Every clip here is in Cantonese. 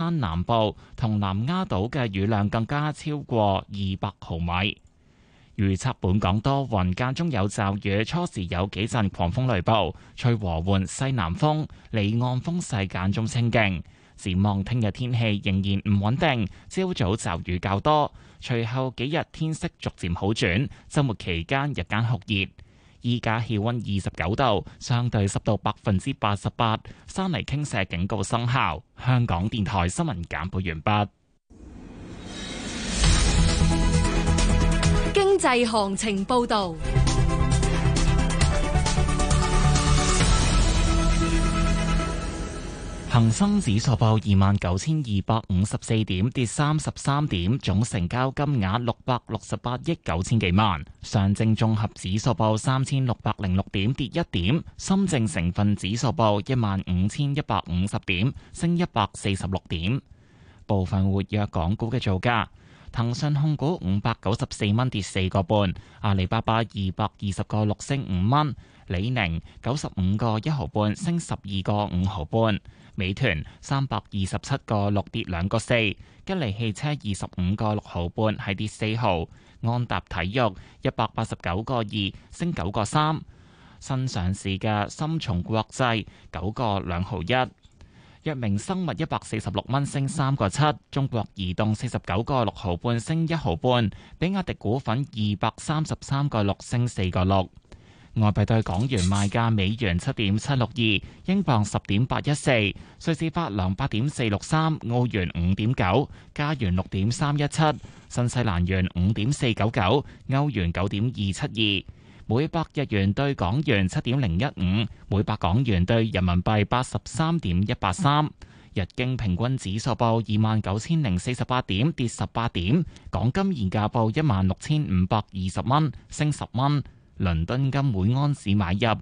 山南部同南丫島嘅雨量更加超過200毫米。預測本港多雲，間中有驟雨，初時有幾陣狂風雷暴，吹和緩西南風，離岸風勢間中清勁。展望聽日天氣仍然唔穩定，朝早驟雨較多，隨後幾日天色逐漸好轉，週末期間日間酷熱。依家氣溫29度，相對濕度88%，山泥傾瀉警告生效。香港電台新聞簡報完畢。 經濟行情報道。 恒生指數報29,254點，跌33點，總成交金額668億9千幾萬。上證綜合指數報3,606點，跌1點。深證成分指數報15,150點，升146點。部分活躍港股嘅造價：騰訊控股594蚊，跌4個半；阿里巴巴220個6升5蚊；李寧95個1毫半，升12個5毫半。美團327個6跌2個4，吉利汽車25個6毫半係跌4毫，安踏體育189個2升9個3，新上市嘅深松國際9個2毫1，藥明生物146蚊升3個7，中國移動49個6毫半升1毫半，比亞迪股份233個6升4個6。外幣對港元賣價：美元7.762，英鎊10.814，瑞士法郎8.463，澳元5.9，加元6.317，新西蘭元5.499，歐元9.272，每百日元對港元7.015，每百港元對人民幣83.183。日經平均指數報29,048點，跌18點。港金現價報16,520蚊，升10蚊。倫敦金每安士買入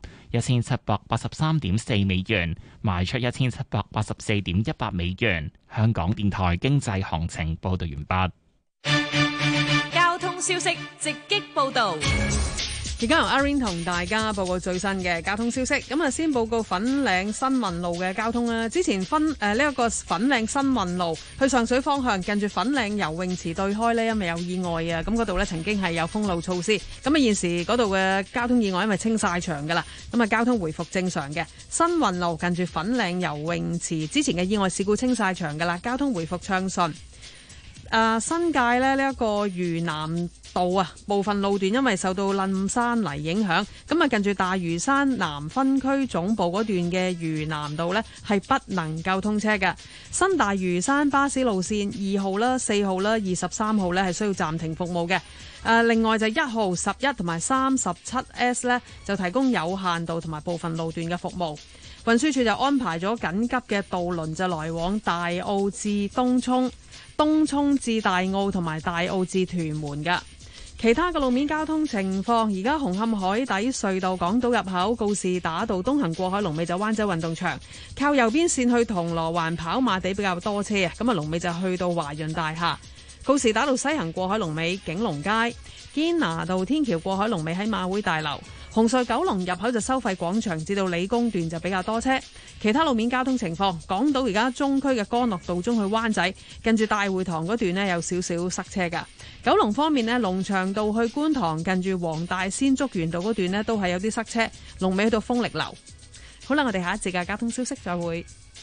1783.4美元，賣出1784.18美元。香港電台經濟行情報道完畢。交通消息直擊報道。 而家由阿 Rain 同大家報告最新嘅交通消息。咁啊，先報告粉嶺新運路嘅交通啦。之前呢一個粉嶺新運路去上水方向，近住粉嶺游泳池對開呢，因為有意外啊。咁嗰度呢曾經係有封路措施。咁啊，現時嗰度嘅交通意外因為清晒場噶啦，咁啊交通回復正常嘅。新運路近住粉嶺游泳池之前嘅意外事故清晒場噶啦，交通回復暢順。新界呢一個嶼南道啊，部分路段因為受到冧山泥影響，咁啊近住大嶼山南分區總部嗰段嘅嶼南道呢係不能夠通車嘅。新大嶼山巴士路線2號啦、4號啦、23號呢係需要暫停服務嘅。另外就1號、11同埋37S 呢就提供有限度同埋部分路段嘅服務。運輸署就安排咗緊急嘅渡輪就來往大澳至東涌、東涌至大澳同埋大澳至屯門㗎。其他嘅路面交通情況，而家紅磡海底隧道港島入口告士打道東行過海龍尾就灣仔運動場，靠右邊線去銅鑼灣跑馬地比較多車啊，咁啊龍尾就去到華潤大廈。告士打道西行過海龍尾景隆街，堅拿道天橋過海龍尾喺馬會大樓。紅隧九龍入口就收費廣場至到理工段就比較多車。其他路面交通情況，港島而家中區嘅干諾道中去灣仔，近住大會堂嗰段呢有少少塞車噶。九龍方面呢，龍翔道去觀塘近住黃大仙竹園道嗰段呢都係有啲塞車，龍尾去到豐力樓。好啦，我哋下一節嘅交通消息再會。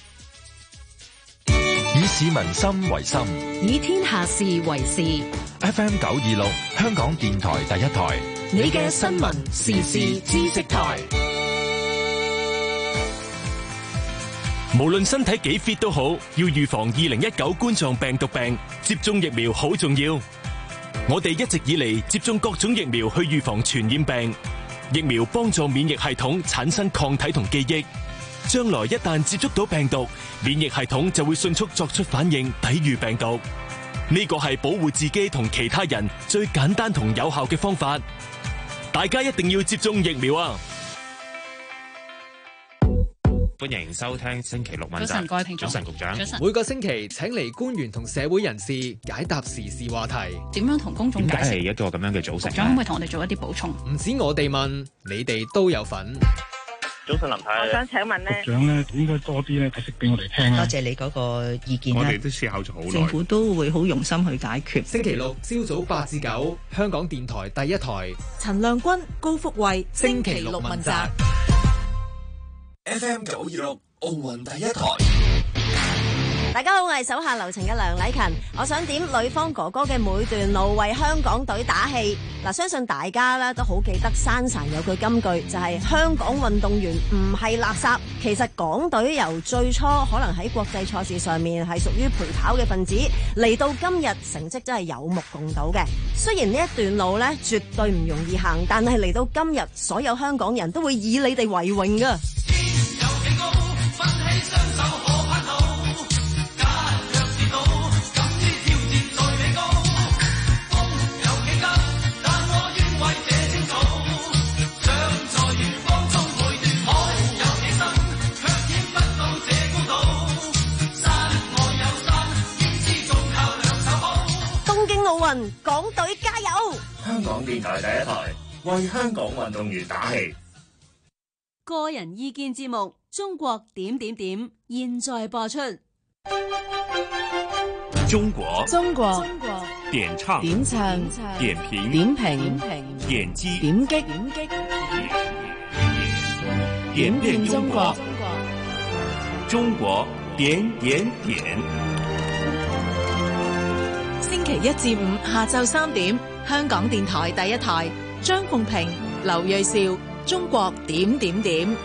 以市民心為心， 以天下事為事。 FM 926，香港電台第一台， 你嘅新聞時事知識台。 無論身體幾 fit 都好，要預防2019冠狀病毒病，接種疫苗好重要。我哋一直以嚟接種各種疫苗去預防傳染病，疫苗幫助免疫系統產生抗體同記憶。將來一旦接觸到病毒，免疫系統就會迅速作出反應，抵禦病毒。呢個係保護自己同其他人最簡單同有效嘅方法。大家一定要接種疫苗啊！ 歡迎收聽星期六問責。 早晨，各位聽眾。 早晨，局長。 早晨。 每個星期請嚟官員同社會人士解答時事話題。 點樣同公眾解釋？ 點解係一個咁樣嘅組成？ 局長可唔可以同我哋做一啲補充？ 唔止我哋問，你哋都有份。 早晨林太， 我想請問咧， 局長咧應該多啲咧解釋俾我哋聽啦。 多謝你嗰個意見啦。 我哋都思考咗好耐， 政府都會好用心去解決。 星期六朝早8至9，香港電台第一台。 陳亮君、高福慧， 星期六問責。 FM 926奧運第一台。 大家好，我係手下留情嘅梁禮勤，我想點呂方哥哥嘅每段路為香港隊打氣。嗱，相信大家咧都好記得珊珊有句金句，就係香港運動員唔係垃圾。其實港隊由最初可能喺國際賽事上面係屬於陪跑嘅分子，嚟到今日成績真係有目共睹嘅。雖然呢一段路咧絕對唔容易行，但係嚟到今日，所有香港人都會以你哋為榮㗎。奧運，港隊加油！ 香港電台第一台為香港運動員打氣。 個人意見節目《中國點點點》現在播出。 中國點唱點評點擊點遍中國，中國點點點。 星期一至五下晝3點，香港電台第一台，張鳳平、劉銳紹，中國點點點。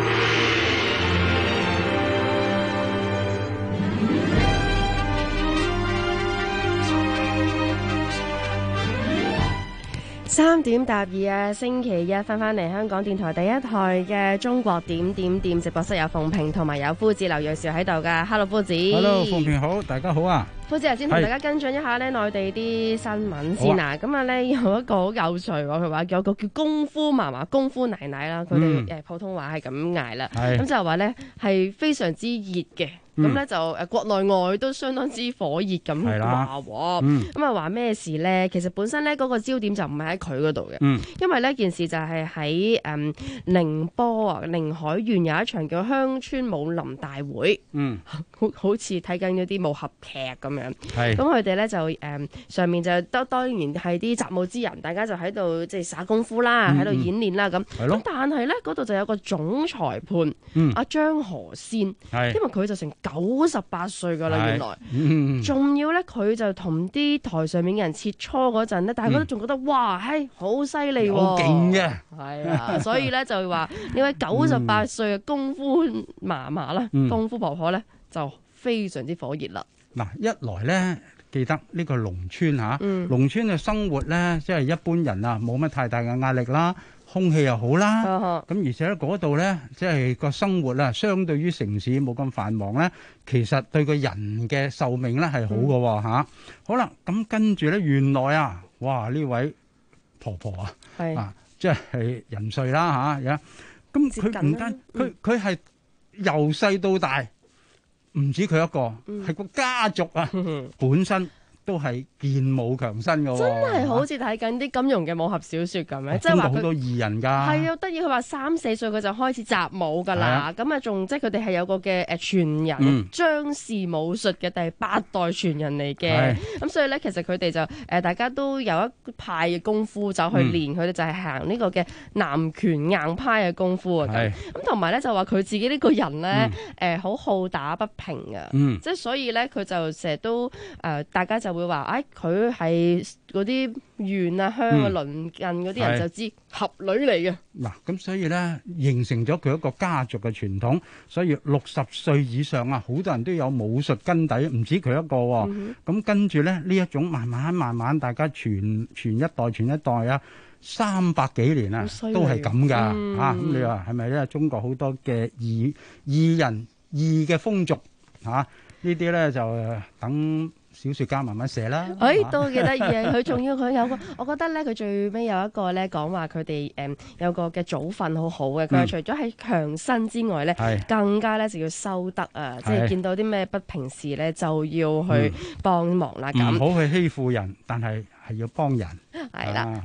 3點答2啊！星期一翻嚟香港電台第一台嘅中國點點點直播室，有鳳平同埋有夫子劉銳紹喺度噶。Hello 夫子 ，Hello 鳳平好，大家好啊！ 夫子先同大家跟進一下咧內地啲新聞先啊！咁啊咧有一個好有趣喎，佢話有個叫功夫嫲嫲、功夫奶奶啦，佢哋誒普通話係咁嗌啦，咁就話咧係非常之熱嘅。咁咧就國內外都相當之火熱咁話喎，咁啊話咩事咧？其實本身咧嗰個焦點就唔係喺佢嗰度嘅，因為呢件事就係喺寧波啊寧海縣有一場叫鄉村武林大會，好似睇緊嗰啲武俠劇咁樣。咁佢哋咧就上面就當然係啲習武之人，大家就喺度即係耍功夫啦，喺度演練啦咁。咁但係咧嗰度就有個總裁判阿張河仙，因為佢就成98歲噶啦，原來，仲要咧佢就同啲台上面嘅人切磋嗰陣咧，大家都仲覺得哇，好犀利喎， 好勁嘅， 係啊，所以咧就話呢位98歲嘅功夫嫲嫲啦，功夫婆婆咧就非常之火熱啦。 嗱，一來咧記得呢個農村嚇，農村嘅生活咧，即係一般人啊冇乜太大嘅壓力啦。空氣又好啦，咁而且咧嗰度咧，即係個生活啊，相對於城市冇咁繁忙咧，其實對個人嘅壽命咧係好嘅嚇。好啦，咁跟住咧，原來啊，哇呢位婆婆啊，啊即係人瑞啦嚇，咁佢唔單佢係由細到大，唔止佢一個，係個家族啊本身。都係健武強身嘅喎， 真係好似睇緊啲金庸嘅武俠小説咁樣，即係話好多異人㗎。 係啊，得意佢話3、4歲佢就開始習武㗎啦。咁啊，仲即係佢哋係有個嘅傳人張氏武術嘅第8代傳人嚟嘅。咁所以咧，其實佢哋就大家都有一派嘅功夫走去練，佢哋就係行呢個嘅南拳硬派嘅功夫啊。咁同埋咧就話佢自己呢個人咧好好打不平嘅，即係所以咧佢就成日都大家就會話佢係嗰啲縣啊鄉啊鄰近嗰啲人就知俠女嚟嘅。 嗱，咁所以咧形成咗佢一個家族嘅傳統，所以60歲以上啊，好多人都有武術根底，唔止佢一個喎。咁跟住咧呢一種慢慢大家傳一代啊，300幾年啊都係咁㗎嚇。咁你話係咪咧？中國好多嘅異人異嘅風俗嚇，呢啲咧就等小説家慢慢寫啦。 都幾得意啊！佢仲要佢有個，我覺得咧佢最尾有一個咧講話佢哋有個嘅祖訓好好嘅。佢除咗係強身之外咧，更加咧就要修德啊！即係見到啲咩不平事咧，就要去幫忙啦。咁唔好去欺負人，但係要幫人。 係啦， 好。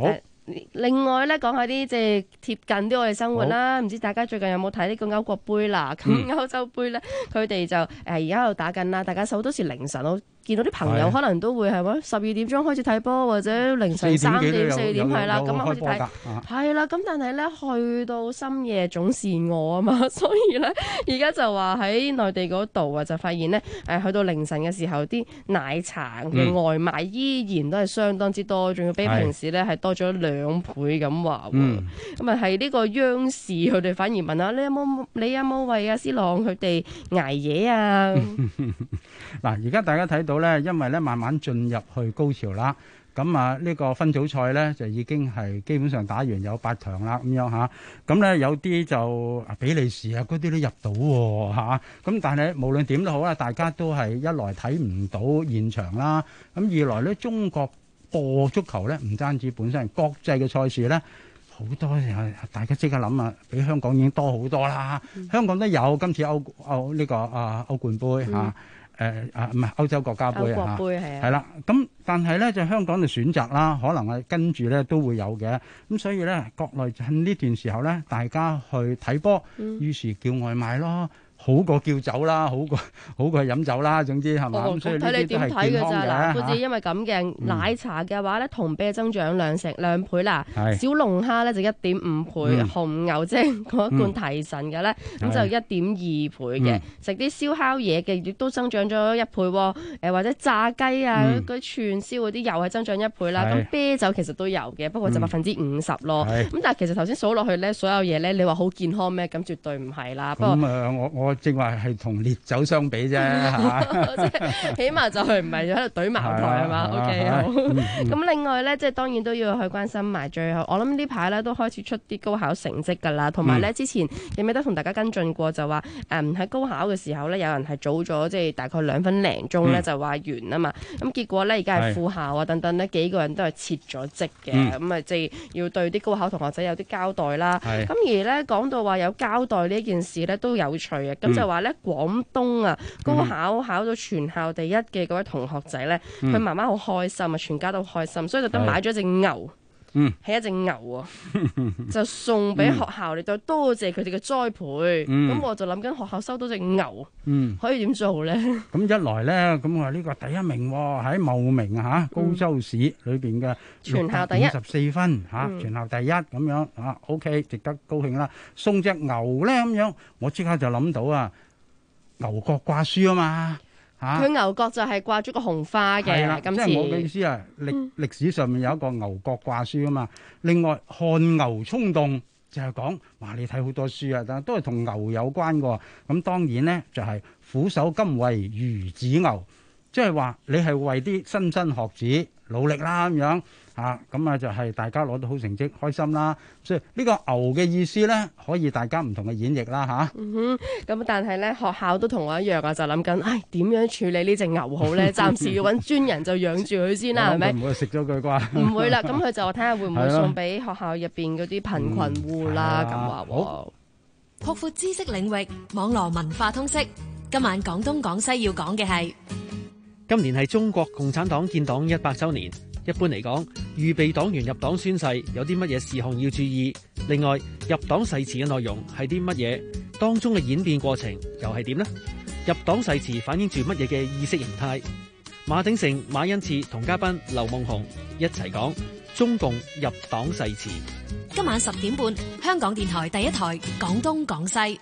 另外咧，講下啲即係貼近啲我哋生活啦。唔知大家最近有冇睇呢個歐國杯啦？咁歐洲杯咧，佢哋就而家喺度打緊啦。大家好多時凌晨我見到啲朋友可能都會係喎12點鐘開始睇波，或者凌晨3點4點係啦，咁開始睇係啦。咁但係咧去到深夜總是我啊嘛，所以咧而家就話喺內地嗰度啊，就發現咧去到凌晨嘅時候，啲奶茶嘅外賣依然都係相當之多，仲要比平時咧係多咗2倍咁話喎。咁啊係呢個央視佢哋反而問下你有冇為阿斯朗佢哋捱夜啊？ 嗱，而家大家睇到咧，因為咧慢慢進入去高潮啦，咁啊呢個分組賽咧就已經係基本上打完有8強啦咁樣嚇，咁咧有啲就比利時啊嗰啲都入到喎嚇，咁但係無論點都好啦，大家都係一來睇唔到現場啦，咁二來咧中國播足球咧唔單止本身國際嘅賽事咧好多，大家即刻諗啊，比香港已經多好多啦，香港都有今次歐冠杯嚇。唔係歐洲國家杯啊，係啦，咁但係咧就香港就選擇啦，可能係跟住咧都會有嘅，咁所以咧國內趁呢段時候咧，大家去睇波，於是叫外賣咯。好過叫酒啦，好過飲酒啦，總之係嘛？所以呢啲都係健康嘅。 好似因為咁嘅奶茶嘅話咧，同比增長2倍啦。小龍蝦咧就1.5倍，紅牛即係嗰一罐提神嘅咧，咁就1.2倍嘅。食啲燒烤嘢嘅亦都增長咗1倍喎。或者炸雞啊，嗰啲串燒嗰啲又係增長1倍啦。咁啤酒其實都有嘅，不過就50%咯。咁但係其實頭先數落去咧，所有嘢咧，你話好健康咩？咁絕對唔係啦。不過我正話係同烈酒相比啫，係嘛？ 起碼就係唔係喺度懟茅台係嘛？OK 好。咁另外咧，即係當然都要去關心埋最後。我諗呢排咧都開始出啲高考成績㗎啦，同埋咧之前記唔記得同大家跟進過就話喺高考嘅時候咧，有人係早咗即係大概2分零鐘咧就話完啊嘛。咁結果咧而家係副校啊等等呢幾個人都係撤咗職嘅，咁啊即係要對啲高考同學仔有啲交代啦。咁而咧講到話有交代呢一件事咧都有趣嘅。咁就話咧，廣東啊，高考考到全校第一嘅嗰位同學仔咧，佢媽媽好開心啊，全家都好開心，所以特登買咗隻牛，係一隻牛啊，就送俾學校嚟到多謝佢哋嘅栽培。咁我就諗緊學校收到隻牛，可以點做咧？ 咁一來咧，咁我呢個第一名喺茂名嚇高州市裏邊嘅全校第一 54分嚇，全校第一咁樣嚇，OK，值得高興啦。送隻牛咧咁樣，我即刻就諗到啊，牛角掛書啊嘛嚇， 佢牛角就係掛咗個紅花嘅。今次即係我嘅意思啊，歷史上面有一個牛角掛書啊嘛。另外汗牛充棟就係講話你睇好多書啊，但係都係同牛有關嘅。咁當然咧就係俯首甘為孺子牛，即係話你係為啲莘莘學子努力啦咁樣嚇，咁啊就係大家攞到好成績，開心啦。所以呢個牛嘅意思咧，可以大家唔同嘅演繹啦嚇。 咁但係咧學校都同我一樣啊，就諗緊，點樣處理呢隻牛好咧？暫時要揾專人就養住佢先啦，係咪？ 唔會食咗佢啩？ 唔會啦，咁佢就睇下會唔會送俾學校入邊嗰啲貧困戶啦，咁話喎。 擴闊知識領域，網絡文化通識。今晚廣東廣西要講嘅係， 今年係中國共產黨建黨100週年。一般嚟講，預備黨員入黨宣誓有啲乜嘢事項要注意？另外，入黨誓詞嘅內容係啲乜嘢？當中嘅演變過程又係點呢？入黨誓詞反映住乜嘢嘅意識形態？馬鼎盛、馬恩賜同嘉賓劉夢熊一齊講中共入黨誓詞。 今晚10點半，香港電台第一台廣東廣西。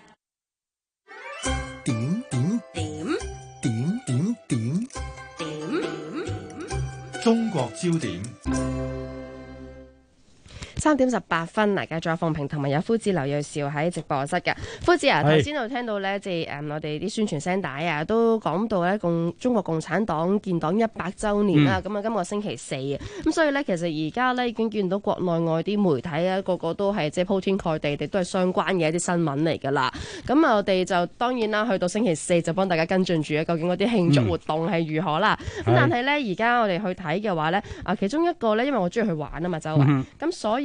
中國焦點 3點18分，大家仲有鳳平同埋有夫子劉銳紹喺直播室嘅。夫子啊，頭先就聽到咧，即係我哋啲宣傳聲帶啊，都講到咧中國共產黨建黨100週年啦。咁啊，今個星期4啊，咁所以咧，其實而家咧已經見到國內外啲媒體啊，個個都係即係鋪天蓋地，亦都係相關嘅一啲新聞嚟㗎啦。咁啊，我哋就當然啦，去到星期4就幫大家跟進住究竟嗰啲慶祝活動係如何啦。咁但係咧，而家我哋去睇嘅話咧，其中一個咧，因為我中意去玩啊嘛，周圍咁，所以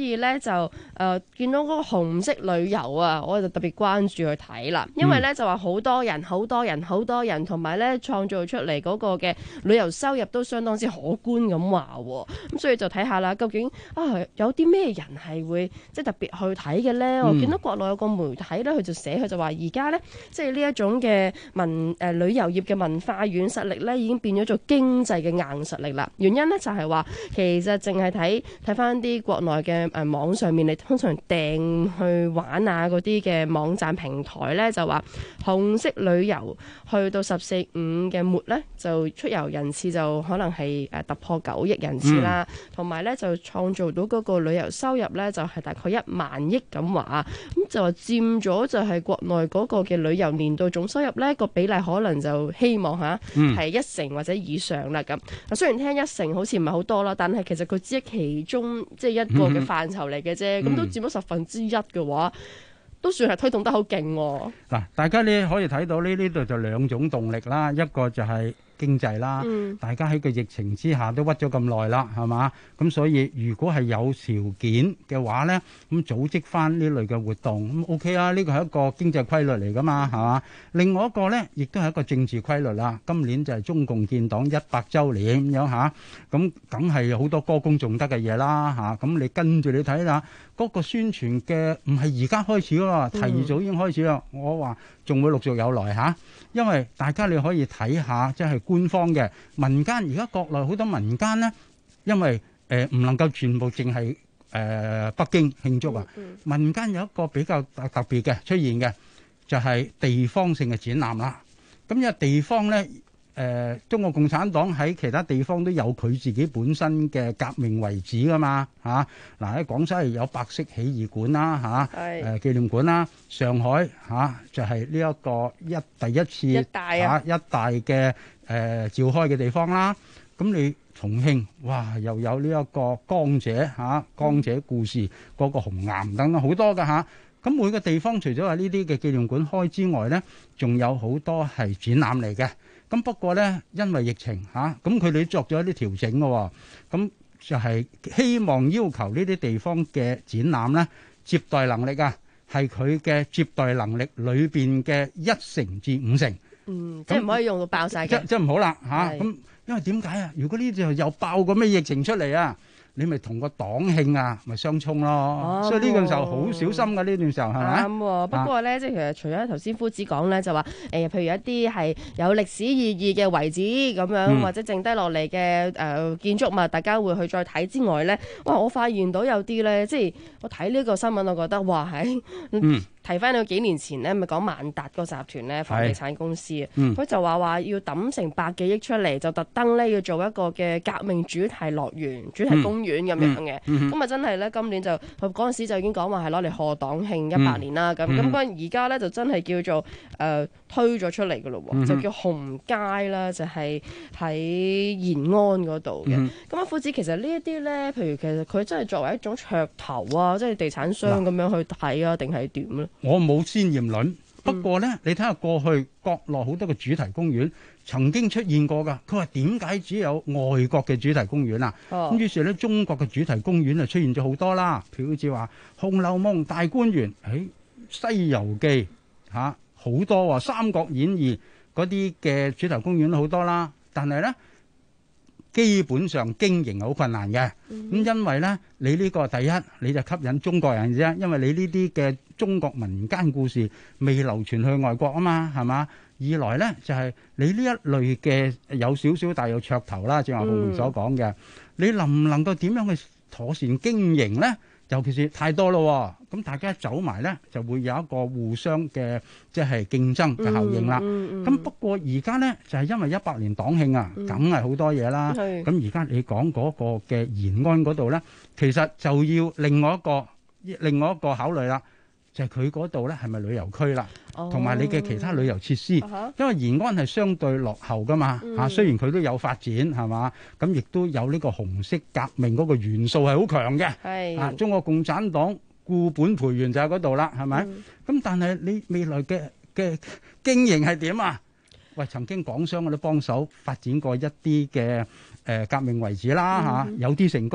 以咧就見到嗰個紅色旅遊啊，我就特別關注去睇啦。因為咧就話好多人，同埋咧創造出嚟嗰個嘅旅遊收入都相當之可觀咁話。咁所以就睇下啦，究竟有啲咩人係會即係特別去睇嘅咧？我見到國內有個媒體咧，佢就話而家咧即係呢一種嘅旅遊業嘅文化軟實力咧，已經變咗做經濟嘅硬實力啦。原因咧就係話其實淨係睇翻啲國內嘅網上面，你通常訂去玩啊嗰啲嘅網站平台咧，就話紅色旅遊去到14.5嘅末咧，就出遊人次就可能係突破9億人次啦，同埋咧就創造到嗰個旅遊收入咧就係大概1萬億咁話，咁就話佔咗就係國內嗰個嘅旅遊年度總收入咧個比例可能就希望係1成或者以上啦咁。雖然聽1成好似唔係好多啦，但係其實佢只係其中即係一個嘅範疇嚟嘅啫，咁都佔咗1/10嘅話，都算係推動得好勁喎。 嗱，大家你可以睇到呢度就兩種動力啦，一個就係經濟啦，大家喺個疫情之下都屈咗咁耐啦，係嘛？咁所以如果係有條件嘅話咧，咁組織翻呢類嘅活動咁 OK 啊，呢個係一個經濟規律嚟噶嘛，係嘛？另外一個咧，亦都係一個政治規律啦。今年就係中共建黨100週年咁樣嚇，咁梗係好多歌功頌德嘅嘢啦嚇。咁你跟住你睇下嗰個宣傳嘅，唔係而家開始喎，提早已經開始啦。我話仲會陸續有來嚇，因為大家你可以睇下即係官方嘅民間，而家國內好多民間咧，因為唔能夠全部淨係北京慶祝啊。民間有一個比較特別嘅出現嘅，就係地方性嘅展覽啦。咁因為地方咧，中國共產黨喺其他地方都有佢自己本身嘅革命遺址噶嘛嚇。嗱喺廣西有白色起義館啦嚇，紀念館啦。上海就係呢一個第一次一大嘅召開嘅地方啦。咁你重慶哇又有呢一個江姐江姐故事嗰個紅岩等等好多㗎嚇。咁每個地方除咗話呢啲嘅紀念館開之外咧，仲有好多係展覽嚟嘅。咁不過咧，因為疫情咁佢哋作咗一啲調整嘅喎。咁就係希望要求呢啲地方嘅展覽咧，接待能力係佢嘅接待能力裏邊嘅1成至5成。 即係唔可以用到爆晒嘅。 即係唔好啦嚇。咁因為點解啊？如果呢度又爆個咩疫情出嚟啊？你咪同個黨慶咪相衝咯，所以呢個時候好小心㗎，呢段時候係咪？ 啱。不過咧，即係其實除咗頭先夫子講咧，就話譬如一啲係有歷史意義嘅遺址咁樣，或者剩低落嚟嘅建築物，大家會去再睇之外咧，哇！我發現到有啲咧，即係我睇呢個新聞，我覺得哇提翻到幾年前咧，咪講萬達個集團咧，房地產公司佢就話要抌成100幾億出嚟，就特登咧要做一個嘅革命主題樂園、主題公園咁樣嘅。咁啊真係咧，今年就佢嗰陣時就已經講話係攞嚟賀黨慶100年啦。咁而家咧就真係叫做推咗出嚟嘅咯喎，就叫紅街啦，就係喺延安嗰度嘅。咁夫子其實呢一啲咧，譬如其實佢真係作為一種噱頭啊，即係地產商咁樣去睇啊，定係點咧？ 我冇先驗論，不過咧，你睇下過去國內好多個主題公園曾經出現過㗎。佢話點解只有外國嘅主題公園啊？咁於是咧，中國嘅主題公園就出現咗好多啦。譬如好似話《紅樓夢》、大觀園、西遊記好多喎，《三國演義》嗰啲嘅主題公園都好多啦。但係咧，基本上經營好困難嘅。咁因為咧，你呢個第一你就吸引中國人啫，因為你呢啲嘅中國民間故事未流傳去外國啊嘛，係嘛？二來咧就係你呢一類嘅有少少帶有噱頭啦，正話浩明所講嘅，你能唔能夠點樣去妥善經營咧？尤其是太多咯，咁大家走埋咧就會有一個互相嘅即係競爭嘅效應啦。咁不過而家咧就係因為100年黨慶啊，梗係好多嘢啦。咁而家你講嗰個嘅延安嗰度咧，其實就要另外一個考慮啦，就係佢嗰度咧係咪旅遊區啦，同埋你嘅其他旅遊設施。因為延安係相對落後噶嘛，雖然佢都有發展係嘛，咁亦都有呢個紅色革命嗰個元素係好強嘅。中國共產黨固本培元就喺嗰度啦，係咪？咁但係你未來嘅經營係點啊？喂，曾經港商我都幫手發展過一啲嘅革命遺址啦，有啲成功，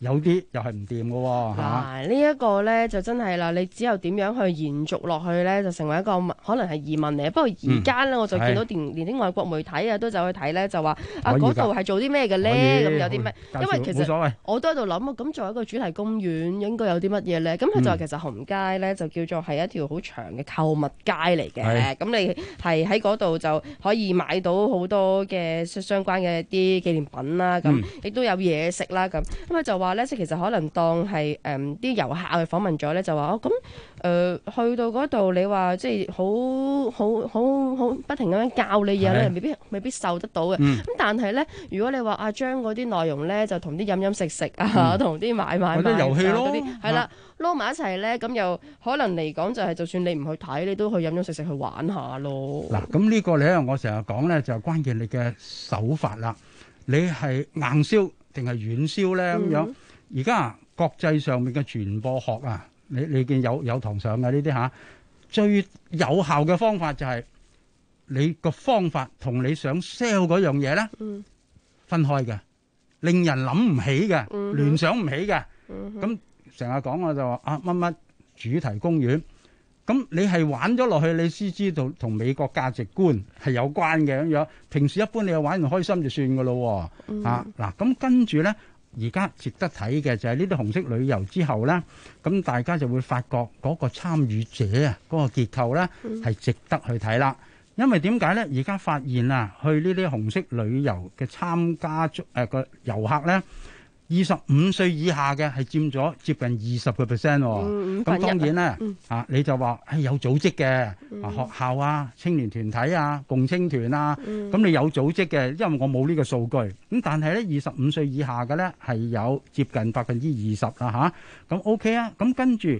有啲又係唔掂嘅喎嚇。 嗱，呢一個咧就真係啦，你只有點樣去延續落去咧，就成為一個可能係疑問嚟。不過而家咧，我就見到連啲外國媒體啊都走去睇咧，就話嗰度係做啲咩嘅咧？咁有啲咩？因為其實我都喺度諗啊，咁作為一個主題公園，應該有啲乜嘢咧？咁佢就話其實紅街咧就叫做係一條好長嘅購物街嚟嘅。咁你係喺嗰度就可以買到好多嘅相關嘅啲紀念品啦。咁亦都有嘢食啦。咁佢就話咧，即係其實可能當係啲遊客去訪問咗咧，就話去到嗰度，你話即係好不停咁樣教你嘢咧，未必受得到嘅。咁但係咧，如果你話將嗰啲內容咧，就同啲飲食啊，同啲買嗰啲遊戲咯， 係啦，撈埋一齊咧，咁又可能嚟講就係，就算你唔去睇，你都去飲食去玩下咯。 嗱，咁呢個咧，我成日講咧，就關鍵你嘅手法啦。你係硬銷定係軟銷咧？咁樣而家國際上面嘅傳播學啊，你見有堂上嘅呢啲嚇，最有效嘅方法就係你個方法同你想 sell 嗰樣嘢咧分開嘅，令人諗唔起嘅，聯想唔起嘅。咁成日講我就話乜乜主題公園，咁你係玩咗落去，你先知道同美國價值觀係有關嘅咁樣。平時一般你又玩完開心就算噶咯喎。嗱，咁跟住咧，而家值得睇嘅就係呢啲紅色旅遊之後咧，咁大家就會發覺嗰個參與者啊，嗰個結構咧係值得去睇啦。因為點解咧？而家發現啊，去呢啲紅色旅遊嘅參加個遊客咧，25歲以下嘅係佔咗接近20%喎。咁當然咧，你就話係有組織嘅學校啊、青年團體啊、共青團啊，咁你有組織嘅，因為我冇呢個數據。咁但係咧，25歲以下嘅咧係有接近20%啦嚇。咁 OK 啊。咁跟住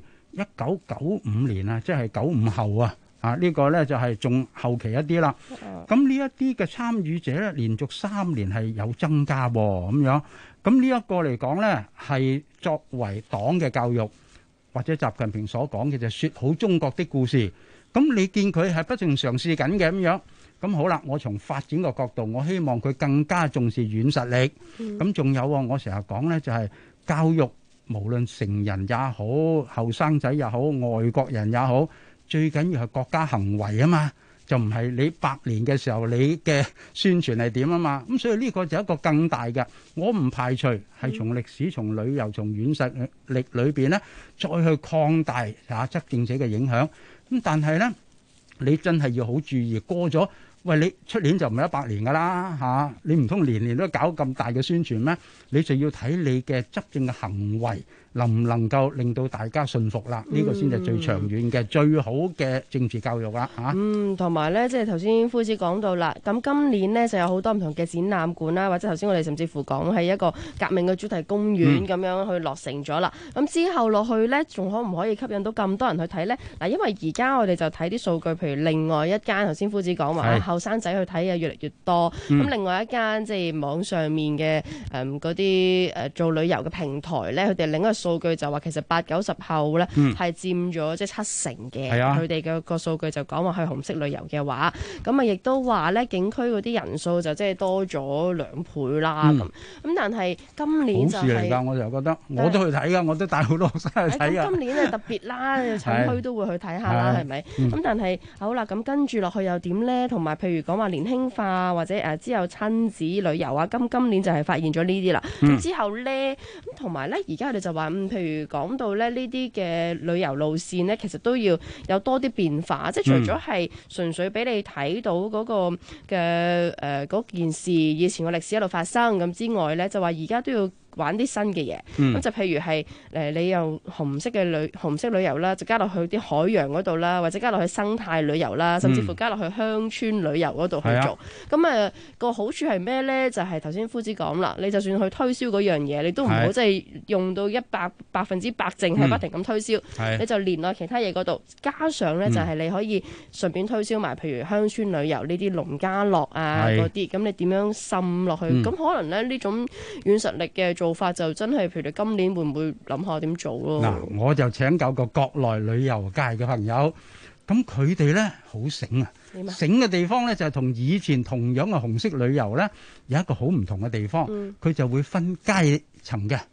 1995年啊，即係95後啊。呢個咧就係仲後期一啲啦。咁呢一啲嘅參與者咧，連續3年係有增加喎，咁樣。咁呢一個嚟講咧，係作為黨嘅教育，或者習近平所講嘅就説好中國的故事。咁你見佢係不斷嘗試緊嘅咁樣。咁好啦，我從發展個角度，我希望佢更加重視軟實力。咁仲有我成日講咧，就係教育，無論成人也好，後生仔也好，外國人也好。最緊要係國家行為啊嘛，就唔係你100年嘅時候你嘅宣傳係點啊嘛。咁所以呢個就一個更大嘅，我唔排除係從歷史、從旅遊、從軟實力裏邊咧，再去擴大執政者嘅影響。咁但係咧，你真係要好注意，過咗喂，你出年就唔係100年噶啦嚇，你唔通年年都搞咁大嘅宣傳咩？你就要睇你嘅執政嘅行為能唔能夠令到大家信服啦？呢個先係最長遠嘅、最好嘅政治教育啦嚇。 同埋咧，即係頭先夫子講到啦，咁今年呢就有好多唔同嘅展覽館啦，或者頭先我哋甚至乎講係一個革命嘅主題公園咁樣去落成咗啦。咁之後落去咧，仲可唔可以吸引到咁多人去睇咧？嗱，因為而家我哋就睇啲數據，譬如另外一間頭先夫子講話後生仔去睇嘅越嚟越多，咁另外一間即係網上面嘅嗰啲做旅遊嘅平台咧，佢哋另一個數據就話其實80-90後咧係佔咗即係70%嘅，佢哋嘅個數據就講話去紅色旅遊嘅話，咁啊亦都話咧景區嗰啲人數就即係多咗2倍啦咁。咁但係今年就係好事嚟㗎， 我就覺得我都去睇㗎，我都帶好多學生去睇㗎。 今年係特別啦，產區都會去睇下啦，係咪？咁但係好啦，咁跟住落去又點咧？同埋譬如講話年輕化或者之後親子旅遊啊，今年就係發現咗呢啲啦。咁之後咧，咁同埋咧，而家佢哋就話譬如講到咧呢啲嘅旅遊路線咧，其實都要有多啲變化，即係除咗係純粹俾你睇到嗰個嘅嗰件事以前個歷史一路發生咁之外咧，就話而家都要玩啲新嘅嘢，咁就譬如係你用紅色旅遊啦，就加落去啲海洋嗰度啦，或者加落去生態旅遊啦，甚至乎加落去鄉村旅遊嗰度去做。咁個好處係咩咧？就係頭先夫子講啦，你就算去推銷嗰樣嘢，你都唔好即係用到100%淨係不停咁推銷，你就連落其他嘢嗰度，加上咧就係你可以順便推銷埋，譬如鄉村旅遊呢啲農家樂啊嗰啲，咁你點樣滲落去？咁可能咧呢種軟實力嘅做法就真係，譬如你今年會唔會諗下點做咯？ 嗱，我就請教個國內旅遊界嘅朋友，咁佢哋咧好醒啊！醒嘅地方咧就係同以前同樣嘅紅色旅遊咧有一個好唔同嘅地方，佢就會分階層嘅，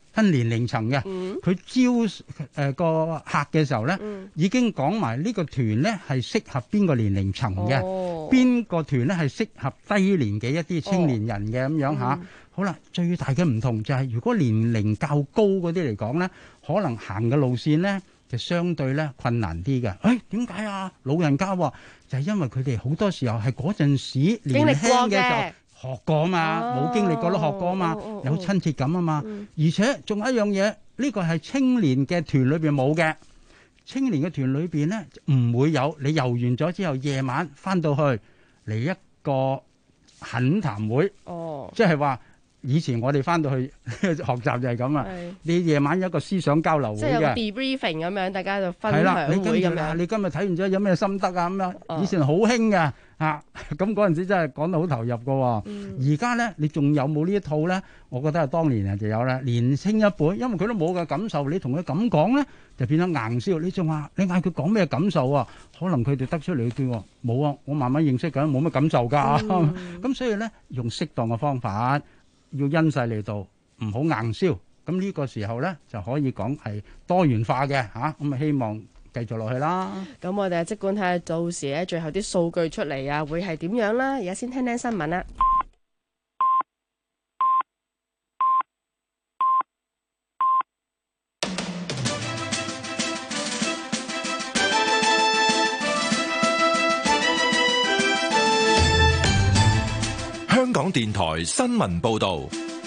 分年齡層嘅。佢招個客嘅時候咧，已經講埋呢個團咧係適合邊個年齡層嘅，邊個團咧係適合低年紀一啲青年人嘅咁樣嚇。好啦，最大嘅唔同就係如果年齡較高嗰啲嚟講咧，可能行嘅路線咧就相對咧困難啲嘅。點解啊？老人家喎，就係因為佢哋好多時候係嗰陣時年輕嘅時候學過嘛，冇經歷過都學過嘛，有親切感啊嘛。而且仲有一樣嘢，呢個係青年嘅團裏邊冇嘅。青年嘅團裏邊咧唔會有，你遊完咗之後夜晚翻到去嚟一個懇談會，即係話。以前我哋翻到去學習就係咁啊！你夜晚有一個思想交流會嘅， 即係有個 debriefing 咁樣，大家就分享會咁樣。 你今日睇完咗有咩心得啊？咁樣以前好興嘅嚇，咁嗰陣時真係講得好投入嘅。而家咧，你仲有冇呢一套咧？我覺得係當年人就有啦。年青一輩，因為佢都冇嘅感受，你同佢咁講咧，就變咗硬銷。你仲話你嗌佢講咩感受啊？可能佢哋得出嚟嘅叫冇啊！我慢慢認識緊，冇乜感受㗎。咁所以咧，用適當嘅方法。要因勢利導，唔好硬銷。咁呢個時候咧就可以講係多元化嘅嚇。咁希望繼續落去啦。 咁我哋即管睇下到時咧最後啲數據出嚟啊，會係點樣啦？而家先聽聽新聞啦。 香港電台新聞報道，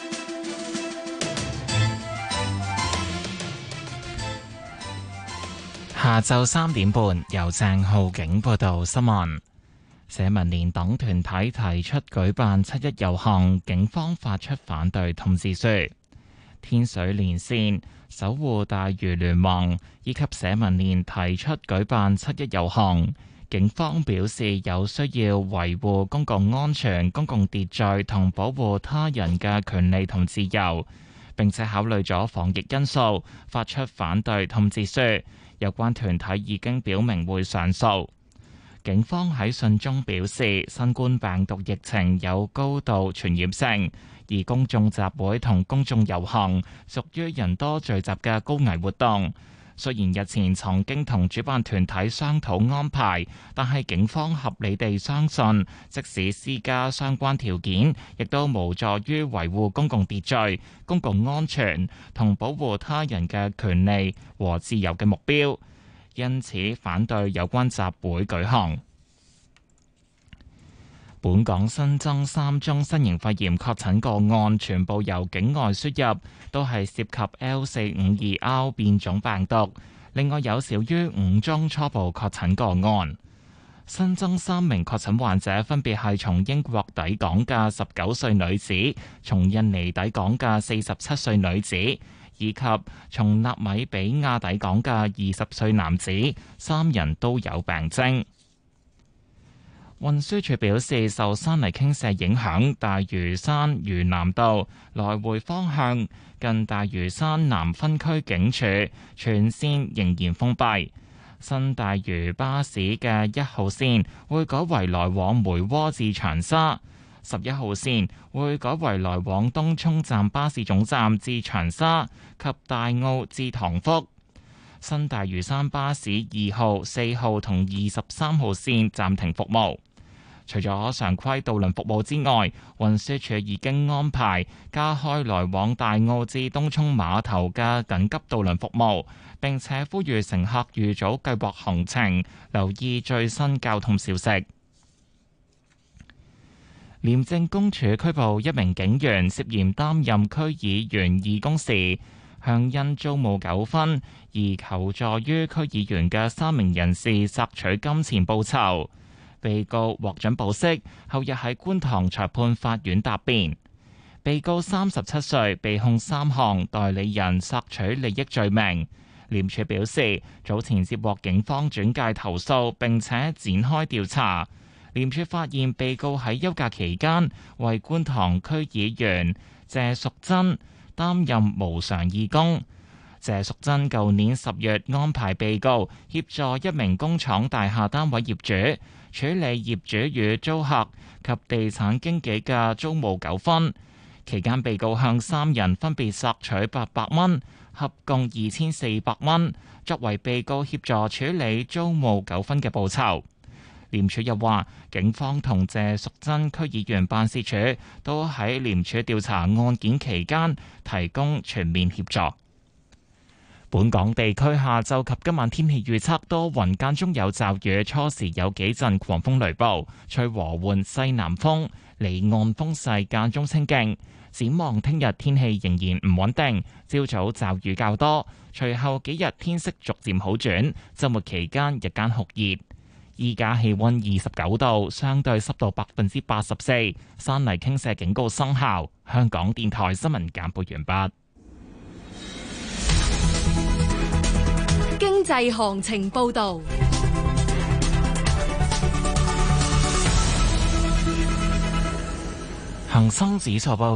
下晝3點半，由鄭浩景報道新聞。社民連等團體提出舉辦7·1遊行，警方發出反對通知書。天水連線、守護大嶼聯盟以及社民連提出舉辦7·1遊行。警方表示有需要維護公共安全、公共秩序同保護他人嘅權利同自由，並且考慮咗防疫因素，發出反對通知書。有關團體已經表明會上訴。警方喺信中表示，新冠病毒疫情有高度傳染性，而公眾集會同公眾遊行屬於人多聚集嘅高危活動。雖然日前曾經同主辦團體商討安排，但係警方合理地相信，即使施加相關條件，亦都無助於維護公共秩序、公共安全同保護他人嘅權利和自由嘅目標，因此反對有關集會舉行。本港新增3宗新型肺炎確診個案，全部由境外輸入，都係涉及 L452R 變種病毒。另外有少於5宗初步確診個案。新增3名確診患者，分別係從英國抵港嘅19歲女子、從印尼抵港嘅47歲女子，以及從納米比亞抵港嘅20歲男子，3人都有病徵。運輸署表示，受山泥傾瀉影響，大嶼山嶼南道來回方向近大嶼山南分區警署全線仍然封閉。新大嶼巴士嘅1號線會改為來往梅窩至長沙，11號線會改為來往東涌站巴士總站至長沙及大澳至塘福。新大嶼山巴士2號、4號同23號線暫停服務。除咗常規渡輪服務之外，運輸署已經安排加開來往大澳至東涌碼頭嘅緊急渡輪服務，並且呼籲乘客預早計劃行程，留意最新交通消息。廉政公署拘捕1名警員，涉嫌擔任區議員義工時，向因租務糾紛而求助於區議員嘅3名人士索取金錢報酬。被告獲准保釋，後日喺觀塘裁判法院答辯。被告37歲，被控3項代理人索取利益罪名。廉署表示，早前接獲警方轉介投訴，並且展開調查。廉署發現被告喺休假期間為觀塘區議員謝淑珍擔任無償義工。謝淑珍舊年10月安排被告協助一名工廠大廈單位業主處理業主與租客及地產經紀嘅租務糾紛， 期間被告向3人分別索取800蚊，合共2400蚊，作為被告協助處理租務糾紛嘅報酬。廉署又話，警方同謝淑珍區議員辦事處都喺廉署調查案件期間提供全面協助。本港地區下晝及今晚天氣預測多雲間中有驟雨，初時有幾陣狂風雷暴，吹和緩西南風，離岸風勢間中清勁。展望聽日天氣仍然唔穩定，朝早驟雨較多，隨後幾日天色逐漸好轉，週末期間日間酷熱。依家氣溫29度，相對濕度84%，山泥傾瀉警告生效。香港電台新聞簡報完畢。 經濟行情報道。 恒生指數報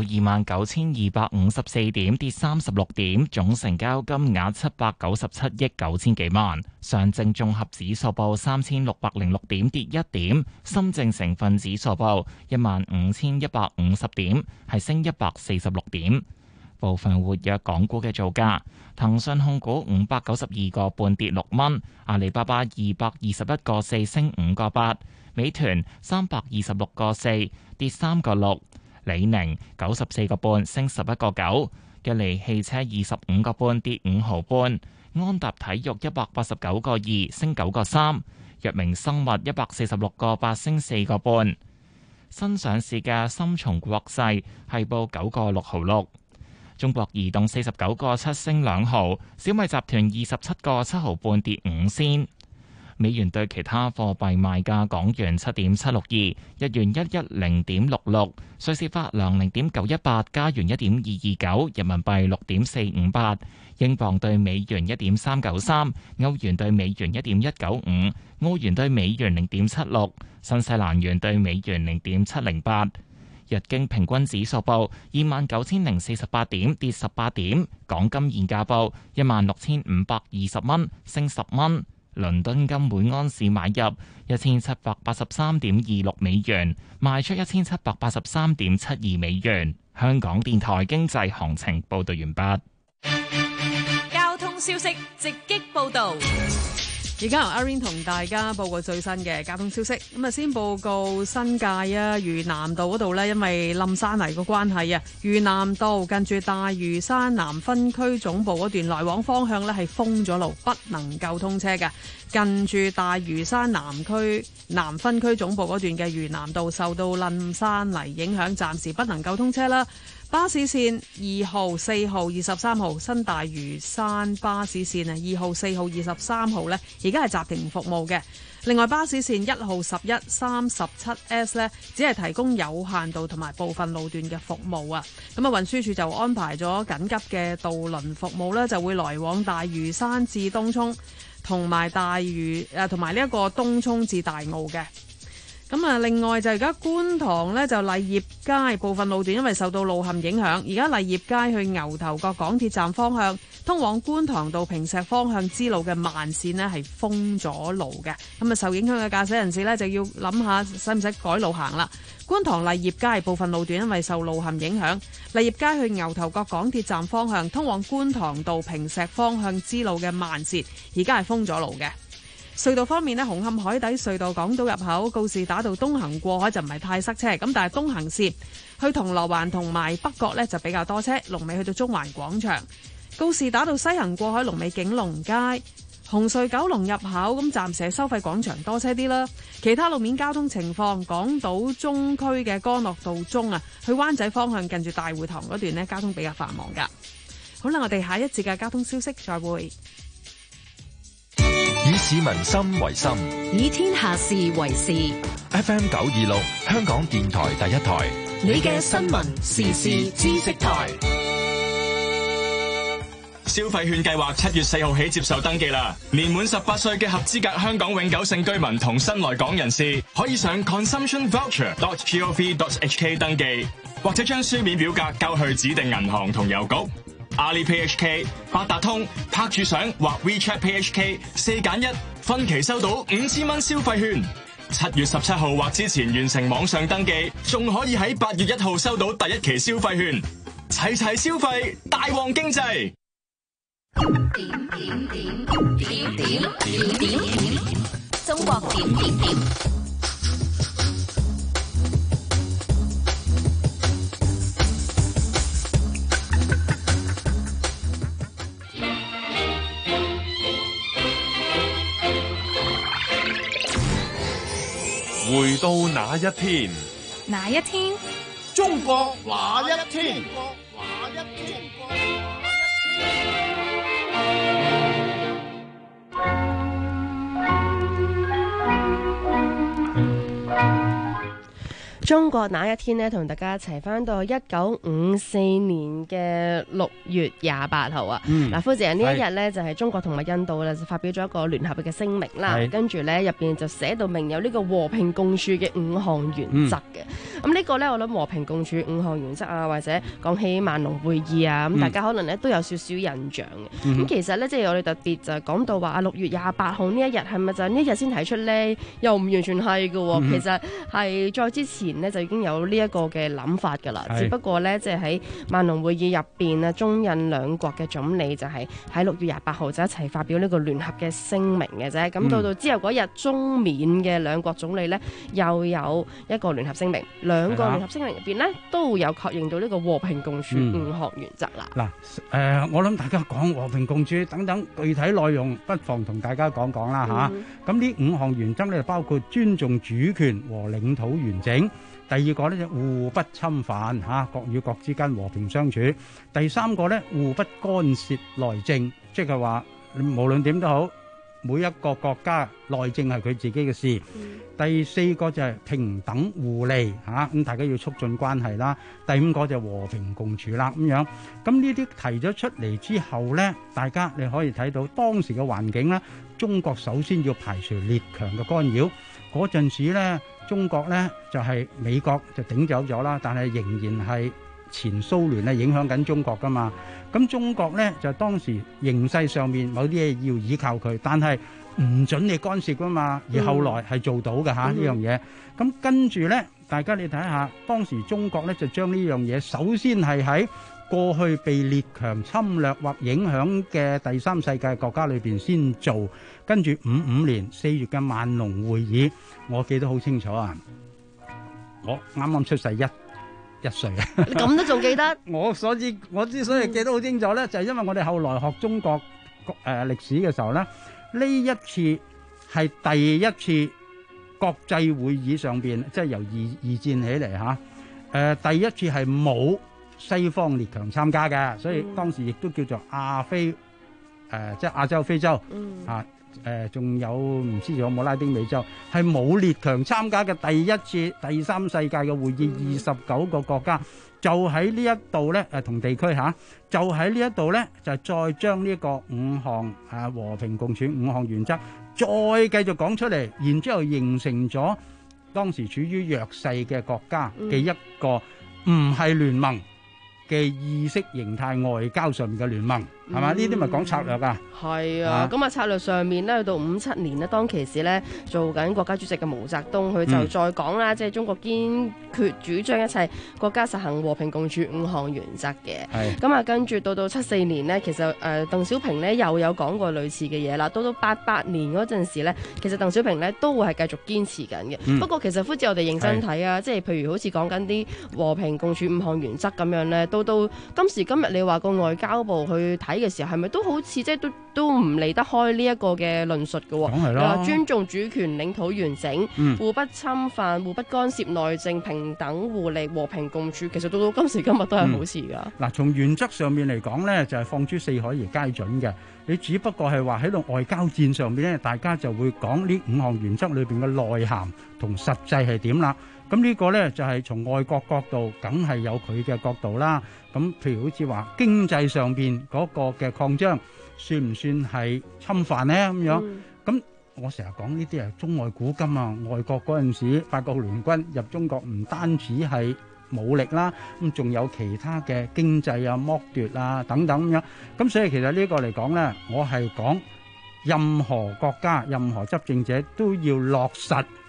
29,254點，跌36點，總成交金額797億9千幾萬。上證綜合指數報3,606點，跌1點。深證成分指數報15,150點，係升146點。部分活躍港股嘅造價：騰訊控股592個半跌6蚊，阿里巴巴221個4升5個8，美團326個4跌3個6。李寧94個半升11個9，吉利汽車25個半跌5毫半，安踏體育189個2升9個3，藥明生物146個8升4個半。新上市嘅深松國際係報9個6毫6，中國移動49個7升2毫，小米集團27個7毫半跌5仙。美元對其他貨幣賣價：港元7.762，日元110.66，瑞士法郎0.918，加元1.229，人民幣6.458，英鎊對美元1.393，歐元對美元1.195，澳元對美元0.76，新西蘭元對美元0.708。日經平均指數報29,048點，跌18點。港金現價報16,520蚊，升10蚊。倫敦金每安士買入1783.26美元，賣出1783.72美元。香港電台經濟行情報道完畢。 交通消息直擊報道。 而家由阿 Rain 同大家報告最新嘅交通消息。咁啊，先報告新界啊，嶼南道嗰度呢，因為冧山泥個關係啊，嶼南道近住大嶼山南分區總部嗰段來往方向呢係封咗路，不能夠通車嘅。近住大嶼山南分區總部嗰段嘅嶼南道受到冧山泥影響，暫時不能夠通車啦。巴士線2號、4號、23號新大嶼山巴士線啊，2號、4號、23號呢，而家係暫停服務嘅。另外巴士線1號、11、37S 呢，只係提供有限度同埋部分路段嘅服務啊。咁啊，運輸署就安排咗緊急嘅渡輪服務呢，就會來往大嶼山至東涌，同埋同埋呢一個東涌至大澳嘅。咁啊，另外就而家觀塘呢，就勵業街部分路段因為受到路陷影響，而家勵業街去牛頭角港鐵站方向通往觀塘到坪石方向支路嘅慢線呢係封咗路嘅。咁啊，受影響嘅駕駛人士呢，就要諗下使唔使改路行啦。觀塘勵業街部分路段因為受路陷影響，勵業街去牛頭角港鐵站方向通往觀塘到坪石方向支路嘅慢線而家係封咗路嘅。隧道方面呢，紅磡海底隧道港島入口告士打道東行過海就唔係太塞車，咁但係東行線去銅鑼灣同埋北角呢就比較多車，龍尾去到中環廣場。告士打道西行過海龍尾景隆街，紅隧九龍入口咁暫時收費廣場多車啲啦。其他路面交通情況，港島中區嘅干諾道中啊，去灣仔方向近住大會堂嗰段呢，交通比較繁忙噶。好啦，我哋下一節嘅交通消息再會。 以市民心為心， 以天下事為事。 FM 926，香港電台第一台， 你嘅新聞時事知識台。 消費券計劃7月4號起接受登記啦！年滿18歲嘅合資格香港永久性居民同新來港人士，可以上 consumptionvoucher.gov.hk 登記，或者將書面表格交去指定銀行同郵局。Alipay HK、八達通拍住相或 WeChat Pay HK 4揀1，分期收到5000蚊消費券。 7月17號或之前完成網上登記，仲可以喺8月1號收到第一期消費券，齊齊消費，大旺經濟。 中國點。 回到那一天， 哪一天？ 中國那一天？ 中國那一天呢，同大家一齊翻到1954年嘅6月28號啊！嗱，夫子呢一日呢，就係中國同埋印度咧就發表咗一個聯合嘅聲明啦，跟住呢，入邊就寫到明有呢個和平共處嘅5項原則嘅。咁呢個呢，我諗和平共處5項原則啊，或者講起萬隆會議啊，咁大家可能呢都有少少印象嘅。咁其實呢，即係我哋特別就講到話6月28號呢一日係咪就呢一日先提出呢？又唔完全係嘅喎，其實係再之前呢就已經有呢一個嘅諗法㗎啦，只不過呢，即係喺萬隆會議入邊啊，中印兩國嘅總理就係喺6月28號就一齊發表呢個聯合嘅聲明嘅啫。咁到之後嗰日，中緬嘅兩國總理呢又有一個聯合聲明，兩個聯合聲明入邊呢都有確認到呢個和平共處5項原則啦。 嗱，我諗大家講和平共處等等具體內容，不妨同大家講講啦嚇。咁呢5項原則呢，包括尊重主權和領土完整。第二個咧就互不侵犯嚇，國與國之間和平相處。第三個咧互不干涉內政，即係話無論點都好，每一個國家內政係佢自己嘅事。第四個就係平等互利嚇，咁大家要促進關係啦。第5個就和平共處啦咁樣。咁呢啲提咗出嚟之後咧，大家你可以睇到當時嘅環境啦。中國首先要排除列強嘅干擾，嗰陣時咧。中國呢就係美國就頂走咗啦，但係仍然係前蘇聯咧影響緊中國噶嘛。咁中國呢就當時形勢上面某啲嘢要依靠佢，但係唔準你干涉噶嘛。而後來係做到嘅嚇呢樣嘢。咁跟住呢，大家你睇下當時中國呢就將呢樣嘢首先係喺過去被列強侵略或影響嘅第三世界國家裏邊先做，跟住55年4月嘅萬隆會議，我記得好清楚啊！我啱啱出世一歲啊！ 你咁都仲記得？ 我之所以記得好清楚咧，就係因為我哋後來學中國歷史嘅時候咧，呢一次係第一次國際會議上邊，即係由二戰起嚟嚇，第一次係冇西方列強參加嘅，所以當時亦都叫做亞非，即係亞洲、非洲仲有唔知仲有冇拉丁美洲，係冇列強參加嘅第一次第三世界嘅會議，29個國家就喺呢一度咧，同地區就喺呢一度咧，就再將呢個5項和平共處5項原則再繼續講出嚟，然之後形成咗當時處於弱勢嘅國家嘅一個唔係聯盟嘅意識形態外交上面嘅聯盟，係嘛？呢啲咪講策略啊？ 係啊，咁策略上面咧，去到57年呢，當其時咧做緊國家主席嘅毛澤東，佢就再講啦，即係中國堅決主張一切國家實行和平共處5項原則嘅。咁跟住到74年呢，其實鄧小平呢又有講過類似嘅嘢啦。到88年嗰陣時咧，其實鄧小平呢都會係繼續堅持緊嘅。不過其實夫子我哋認真睇啊，即係譬如好似講緊啲和平共處5項原則咁樣咧，到今時今日你話個外交部去睇嘅時候，係咪都好似即係都唔離得開呢一個嘅論述嘅喎？ 講係啦， 尊重主權、領土完整、互不侵犯、互不干涉內政、平等互利、和平共處，其實到今時今日都係好事㗎。 嗱，從原則上面嚟講呢，就係放諸四海而皆準嘅。你只不過係話喺度外交戰上面呢，大家就會講呢5項原則裏邊嘅內涵同實際係點啦。咁呢個呢，就係從外國角度，梗係有佢嘅角度啦。咁譬如好似話經濟上邊嗰個嘅擴張，算唔算係侵犯呢？咁樣咁我成日講呢啲係中外古今啊。外國嗰陣時，法國聯軍入中國唔單止係武力啦，咁仲有其他嘅經濟啊、剝奪啊等等咁樣。咁所以其實呢個嚟講呢，我係講任何國家、任何執政者都要落實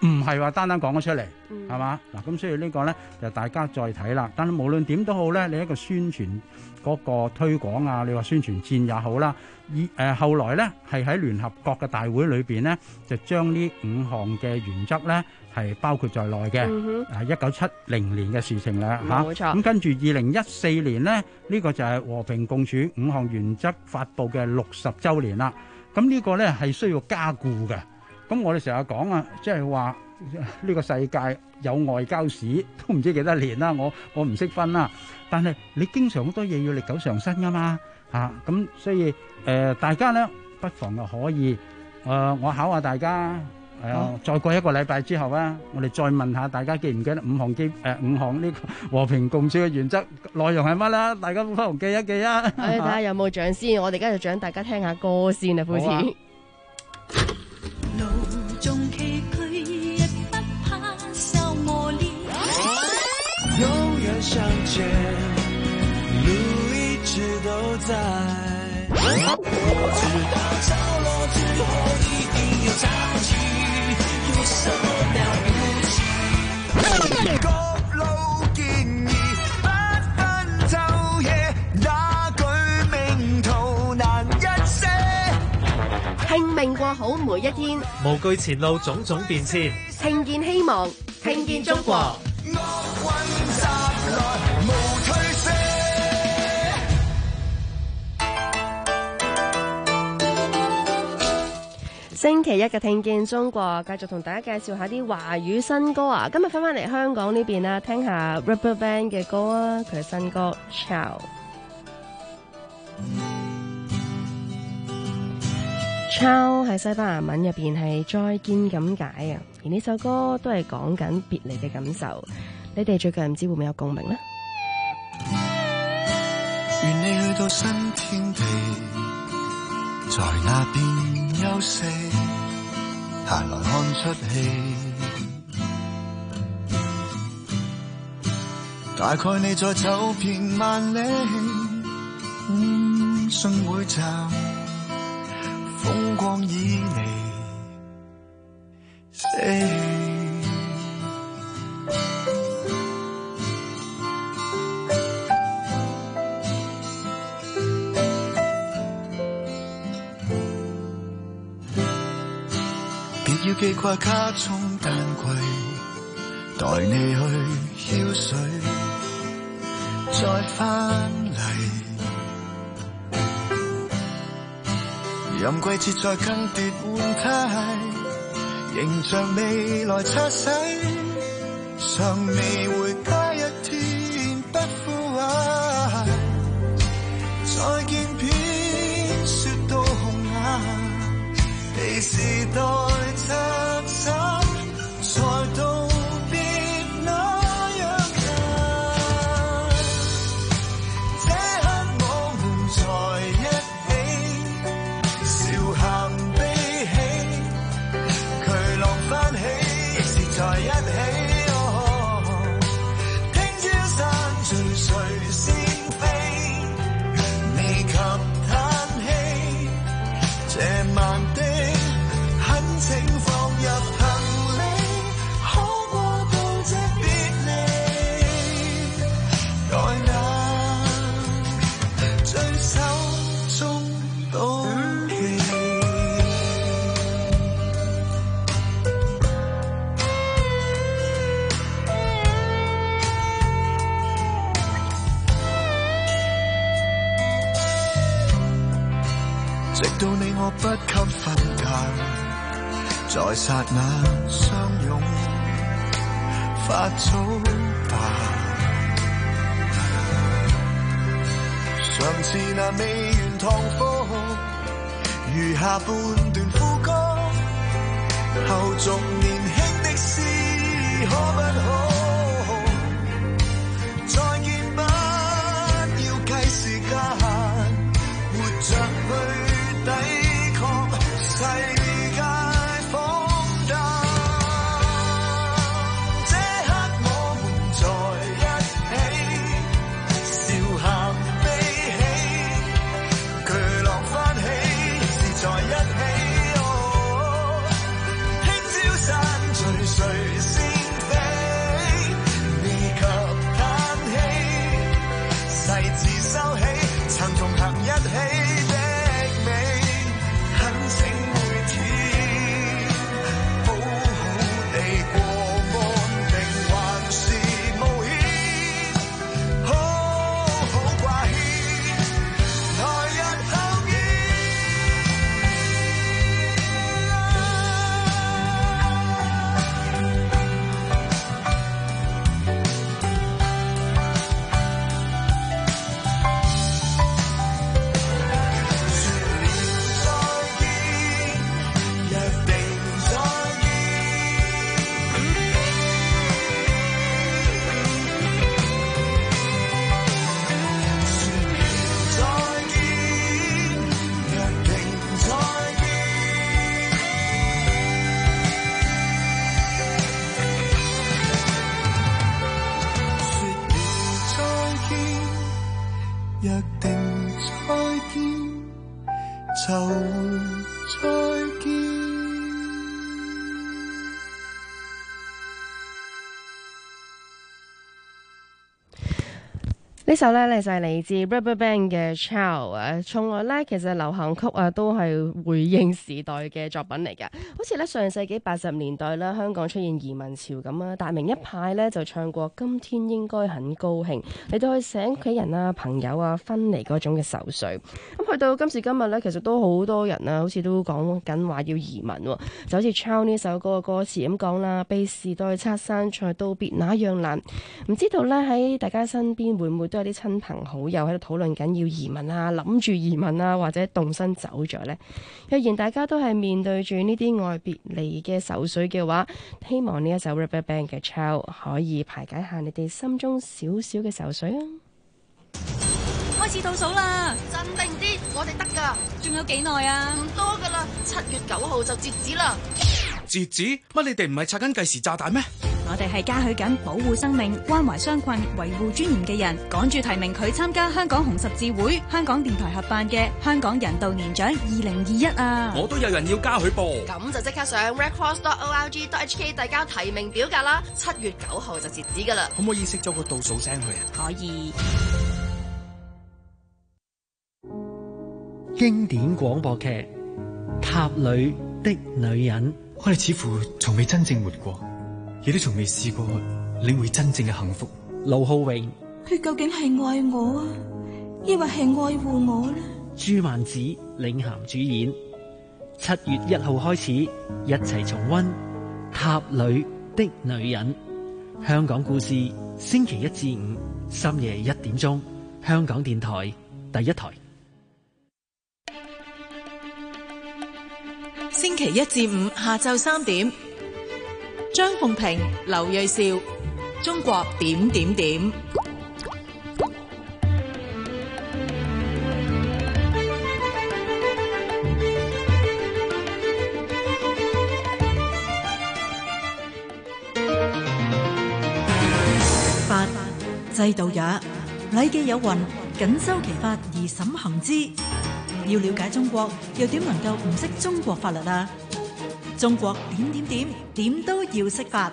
唔係話單單講咗出嚟，係嘛？嗱，咁所以呢個咧就大家再睇啦。但係無論點都好咧，你一個宣傳嗰個推廣啊，你話宣傳戰也好啦，後來咧係喺聯合國嘅大會裏邊咧，就將呢5項嘅原則咧係包括在內嘅。1970年嘅事情啦， 冇錯。 咁跟住2014年咧，呢個就係和平共處5項原則發布嘅60週年啦。咁呢個咧係需要加固嘅。咁我哋成日講啊，即係話呢個世界有外交史都唔知幾多年啦，我唔識分啦。但係你經常好多嘢要歷久常新噶嘛，咁所以大家咧不妨就可以我考下大家，再過一個禮拜之後啊，我哋再問下大家記唔記得5項呢個和平共處嘅原則內容係乜啦？大家不妨記一記啊！ 睇下有冇獎先，我哋而家就獎大家聽下歌先啊，夫子。 永遠相見，路一直都在。我知道角落之後一定有潮起，有什麼了不起？各路建議，不分晝夜，那句名圖難一些。 拼命過好每一天， 無懼前路種種變遷， 聽見希望，聽見中國。星期一嘅聽見中國，繼續同大家介紹下啲華語新歌啊！今日翻嚟香港呢邊啦，聽下 RubberBand 嘅歌啊，佢嘅新歌 Ciao。Ciao 喺西班牙文入邊係再見咁解啊，而呢首歌都係講緊別離嘅感受。你哋最近唔知會唔會有共鳴呢？ 願你去到新天地，在那邊休息，閒來看出戲。大概你再走遍萬里，信每站風光已離死。要記掛卡中丹桂，待你去澆水，再返嚟。任季節再更迭換態，形象未來擦洗，尚未回家一天不枯萎。再見片雪到紅顏，被時代拆散，才道別那樣難。這刻我們在一起，笑喊悲喜，巨浪翻起，亦是在一起。聽朝散聚誰先飛，未及嘆氣，這晚的請放入行李，可過到這別離，待那最手中到期。直到你我不給分解，在剎那相擁，發早吧。上次那未完堂課，餘下半段副歌，後續年輕的詩可不可？再見不要計時間，活着去抵抗世界。誰位置收起，曾同行一起的美，懇請每天好好地過安定還是冒險，好好掛牽來日後見。約定再見，就會再見。 呢首呢就係嚟自 RubberBand 嘅 Ciao 啊，從來呢其實流行曲啊都係回應時代嘅作品嚟嘅，好似呢上世紀80年代啦，香港出現移民潮咁啊，大明一派呢就唱過《今天應該很高興》，嚟到去醒屋企人啊、朋友啊分離嗰種嘅愁緒。咁去到今時今日呢，其實都好多人啊，好似都講緊話要移民喎，就好似 Ciao 呢首歌嘅歌詞咁講啦，被時代拆散才道別那樣難。唔知道呢，喺大家身邊會唔會都有啲親朋好友喺度討論緊要移民啊，諗住移民啊，或者動身走咗呢？若然大家都係面對住呢啲愛別離嘅愁緒嘅話，希望呢一首 RubberBand 嘅 Ciao 可以排解下你哋心中少少嘅愁緒啊！ 開始倒數啦， 鎮定啲，我哋得㗎， 仲有幾耐啊？ 唔多㗎啦，7月9號就截止啦。 截止？乜你哋唔係拆緊計時炸彈咩？ 我哋係嘉許緊保護生命、關懷傷困、維護尊嚴嘅人，趕住提名佢參加香港紅十字會、香港電台合辦嘅香港人道年獎2021啊！ 我都有人要嘉許噃， 咁就即刻上 redcross.org.hk 遞交提名表格啦，7月9號就截止㗎啦。 可唔可以熄咗個倒數聲佢啊？ 可以。 經典廣播劇《塔裏的女人》， 我哋似乎從未真正活過，亦都從未試過領會真正嘅幸福。 盧浩榮， 佢究竟係愛我啊，抑或係愛護我呢？ 朱曼子領銜主演，7月1號開始，一齊重溫《塔裏的女人》。香港故事，星期1至5深夜1點鐘，香港電台第一台。 星期1至5下晝3點，張鳳平、劉銳紹，中國點點點。 法制度也，禮記有云：謹修其法而審行之。要了解中國，又點能夠唔識中國法律啊？中國點點點，點都要識法。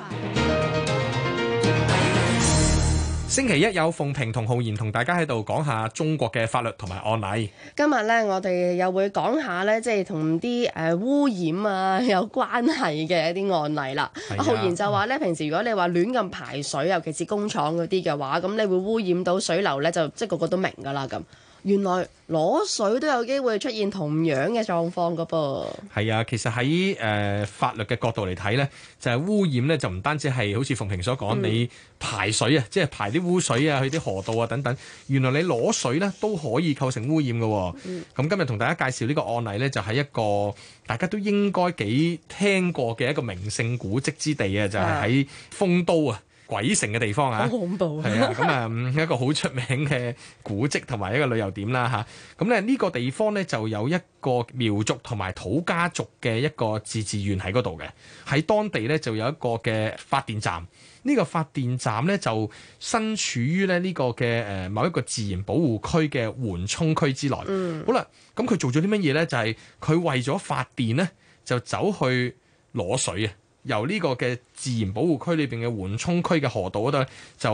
星期一有鳳平同浩然同大家喺度講下中國嘅法律同埋案例。 今日咧，我哋又會講下咧，即係同啲污染啊有關係嘅一啲案例啦。浩然就話咧，平時如果你話亂咁排水，尤其是工廠嗰啲嘅話，咁你會污染到水流咧，就即係個個都明噶啦咁。原來攞水都有機會出現同樣嘅狀況噶噃。係啊，其實喺法律嘅角度嚟睇呢，就係污染呢，就唔單止係好似鳳平所講，你排水啊，即係排啲污水啊去啲河道啊等等。原來你攞水呢都可以構成污染㗎。咁今日同大家介紹呢個案例呢，就係一個大家都應該幾聽過嘅一個名勝古蹟之地啊，就係喺豐都啊。鬼城嘅地方啊，好恐怖！係啊，咁一個好出名嘅古蹟同埋一個旅遊點啦嚇。咁咧呢個地方咧就有一個苗族同埋土家族嘅一個自治縣喺嗰度嘅，喺當地咧就有一個嘅發電站。呢個發電站咧就身處於咧呢個嘅某一個自然保護區嘅緩衝區之內。好啦，咁佢做咗啲乜嘢咧？就係佢為咗發電咧，就走去攞水啊！由呢個嘅自然保護區裏邊嘅緩衝區嘅河道嗰度就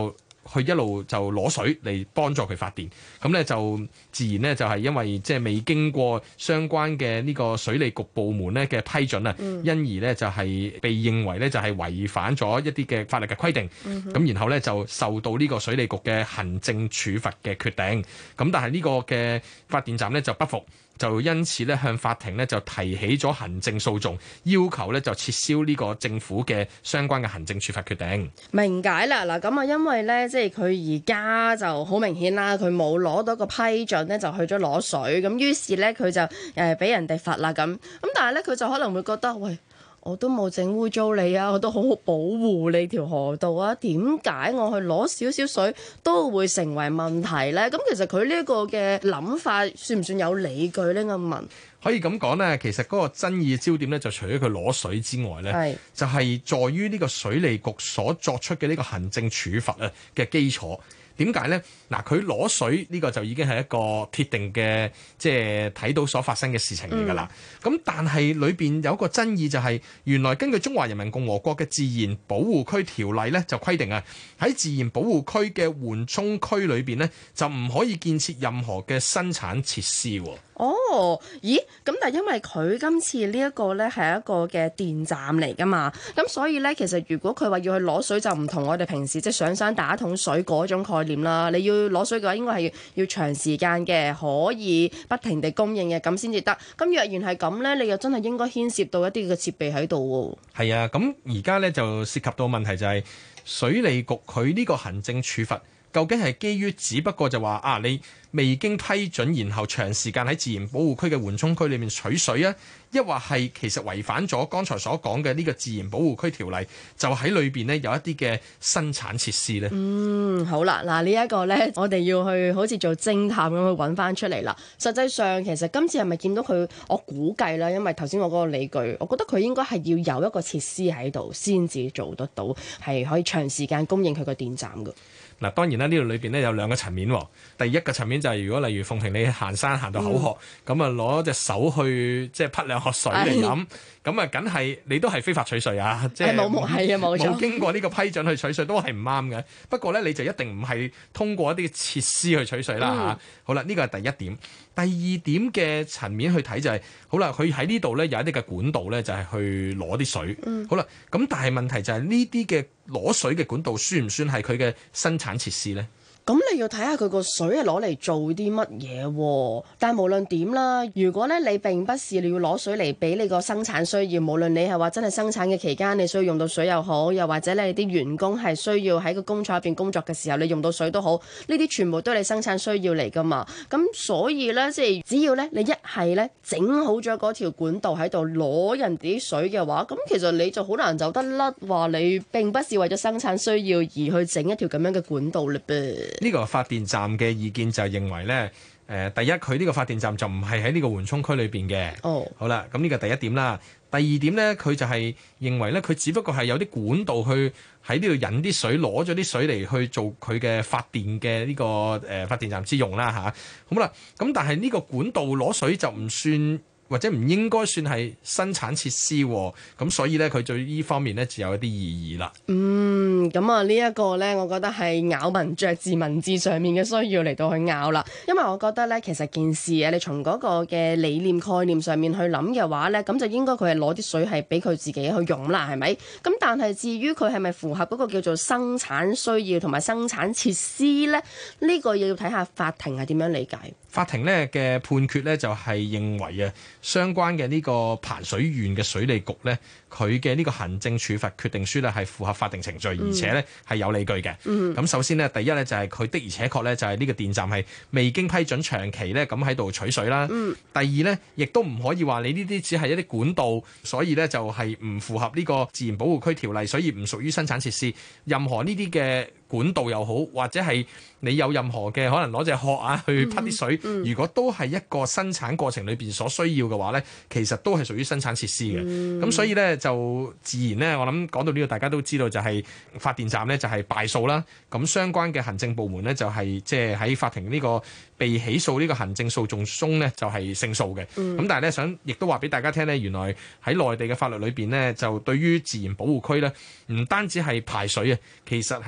去一路就攞水嚟幫助佢發電，咁咧就自然咧就係因為即係未經過相關嘅呢個水利局部門咧嘅批准啊，因而咧就係被認為咧就係違反咗一啲嘅法律嘅規定，咁然後咧就受到呢個水利局嘅行政處罰嘅決定，咁但係呢個嘅發電站咧就不服。就因此咧向法庭咧就提起咗行政訴訟，要求咧就撤銷呢個政府嘅相關嘅行政處罰決定。 明解啦，嗱咁啊，因為咧即係佢而家就好明顯啦，佢冇攞到個批准咧，就去咗攞水，咁於是咧佢就俾人哋罰啦咁，但係咧佢就可能會覺得喂，我都冇整污糟你啊，我都好好保護你條河道啊，點解我去攞少少水都會成為問題呢？咁其實佢呢一個嘅諗法算唔算有理據呢？我問。 可以咁講呢，其實嗰個爭議焦點呢，就除咗佢攞水之外呢，就係在於呢個水利局所作出嘅呢個行政處罰啊嘅基礎。點解呢？嗱，佢攞水呢個就已經係一個鐵定嘅，即係睇到所發生嘅事情嚟㗎啦。咁但係裏邊有一個爭議就係，原來根據中華人民共和國嘅自然保護區條例呢，就規定啊，喺自然保護區嘅緩衝區裏邊呢，就唔可以建設任何嘅生產設施喎。 哦，咦？咁但係因為佢今次呢一個呢係一個嘅電站嚟㗎嘛，咁所以呢，其實如果佢話要去攞水，就唔同我哋平時即係上山打桶水嗰種概念啦。你要攞水嘅話，應該係要長時間嘅，可以不停地供應嘅，咁先至得。咁若然係咁呢，你又真係應該牽涉到一啲嘅設備喺度喎。 係啊，咁而家呢就涉及到問題就係水利局佢呢個行政處罰究竟係基於只不過就話啊你未經批准，然後長時間喺自然保護區嘅緩衝區裏面取水啊，抑或係其實違反咗剛才所講嘅呢個自然保護區條例，就喺裏邊呢有一啲嘅生產設施呢？ 好啦，嗱呢一個呢，我哋要去好似做偵探咁去揾翻出嚟啦。實際上其實今次係咪見到佢？我估計啦，因為頭先我嗰個理據，我覺得佢應該係要有一個設施喺度先至做得到，係可以長時間供應佢個電站㗎。 嗱，當然啦，呢度裏邊咧有兩個層面喎。第一個層面就係如果例如鳳萍你行山行到口渴，咁啊攞隻手去即係潑兩殼水嚟飲，咁啊梗係你都係非法取水啊！即係冇經過呢個批准去取水都係唔啱嘅。不過咧你就一定唔係通過一啲設施去取水啦嚇。好啦，呢個係第一點。第二點嘅層面去睇就係，好啦，佢喺呢度咧有一啲嘅管道咧就係去攞啲水。好啦，咁但係問題就係呢啲嘅攞水嘅管道算唔算係佢嘅生產設施呢？ 咁你要睇下佢個水係攞嚟做啲乜嘢喎？但係無論點啦，如果咧你並不是你要攞水嚟俾你個生產需要，無論你係話真係生產嘅期間你需要用到水又好，又或者你啲員工係需要喺個工廠入邊工作嘅時候你用到水都好，呢啲全部都係你生產需要嚟㗎嘛。咁所以咧，即係只要咧你一係咧整好咗嗰條管道喺度攞人哋啲水嘅話，咁其實你就好難走得甩話你並不是為咗生產需要而去整一條咁樣嘅管道嘞噃。 呢個發電站嘅意見就係認為呢，第一佢呢個發電站就唔係喺呢個緩衝區裏邊嘅。好啦，咁呢個第一點啦。第二點呢，佢就係認為呢，佢只不過係有啲管道去喺呢度引啲水，攞咗啲水嚟去做佢嘅發電嘅呢個發電站之用啦嚇。好啦，咁但係呢個管道攞水就唔算，或者唔應該算係生產設施喎，咁所以咧佢對呢方面咧就有一啲異議啦。 咁啊呢一個咧，我覺得係咬文嚼字文字上面嘅需要嚟到去拗啦。因為我覺得咧，其實件事啊，你從嗰個嘅理念概念上面去諗嘅話咧，咁就應該佢係攞啲水係俾佢自己去用啦，係咪？咁但係至於佢係咪符合嗰個叫做生產需要同埋生產設施咧？呢個要睇下法庭係點樣理解。 法庭咧嘅判決咧就係認為啊，相關嘅呢個彭水縣嘅水利局咧，佢嘅呢個行政處罰決定書咧係符合法定程序，而且咧係有理據嘅。咁首先呢，第一咧就係佢的而且確咧就係呢個電站係未經批准長期咧咁喺度取水啦。第二咧，亦都唔可以話你呢啲只係一啲管道，所以咧就係唔符合呢個自然保護區條例，所以唔屬於生產設施。任何呢啲嘅管道又好，或者係你有任何嘅可能攞隻殼啊去潑啲水，如果都係一個生產過程裏邊所需要嘅話呢，其實都係屬於生產設施嘅。咁所以呢，就自然呢，我諗講到呢度大家都知道就係發電站呢就係敗訴啦。咁相關嘅行政部門呢，就係即係喺法庭呢個被起訴呢個行政訴訟中呢，就係勝訴嘅。咁但係呢，想亦都話俾大家聽呢，原來喺內地嘅法律裏邊呢，就對於自然保護區呢，唔單止係排水啊，其實係取水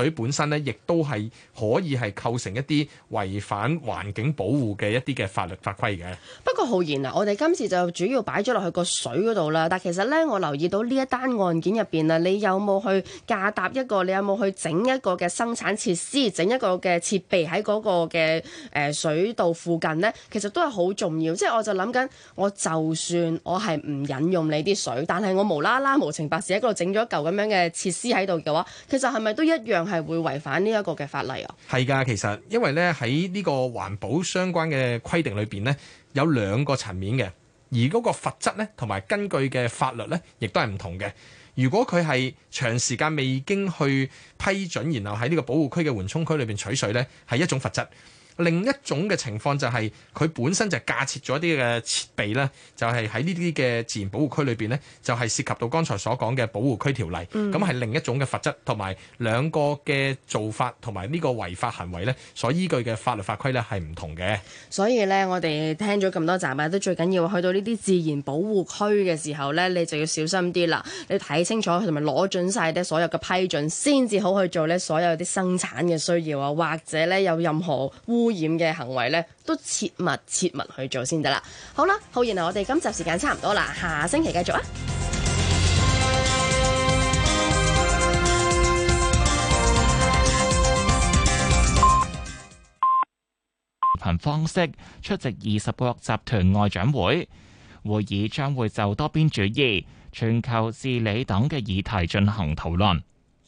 水本身咧，亦都係可以係構成一啲違反環境保護嘅一啲嘅法律法規嘅。 不過浩然啊，我哋今次就主要擺咗落去個水嗰度啦。但其實咧，我留意到呢一單案件入邊啊，你有冇去架搭一個？你有冇去整一個嘅生產設施，整一個嘅設備喺嗰個嘅水道附近呢？其實都係好重要。即係我就諗緊，我就算我係唔引用你啲水，但係我無啦啦無情白事喺嗰度整咗一嚿咁樣嘅設施喺度嘅話，其實係咪都一樣係會違反呢一個嘅法例啊？ 係㗎，其實因為咧喺呢個環保相關嘅規定裏邊呢，有兩個層面嘅，而嗰個罰則呢，同埋根據嘅法律呢，亦都係唔同嘅。如果佢係長時間未經去批准，然後喺呢個保護區嘅緩衝區裏邊取水呢，係一種罰則。另一種嘅情況就係佢本身就架設咗一啲嘅設備咧，就係喺呢啲嘅自然保護區裏邊呢，就係涉及到剛才所講嘅保護區條例，咁係另一種嘅罰則，同埋兩個嘅做法同埋呢個違法行為呢，所依據嘅法律法規呢係唔同嘅。 所以呢，我哋聽咗咁多集啊，都最緊要去到呢啲自然保護區嘅時候呢，你就要小心啲啦。你睇清楚同埋攞準晒啲所有嘅批准，先至好去做呢所有啲生產嘅需要啊，或者呢有任何污染嘅行為咧，都切勿去做先得啦。好啦，浩然啊，我哋今集時間差唔多啦，下星期繼續啊。 頻方式出席20國集團外長會議，將會就多邊主義、全球治理等嘅議題進行討論。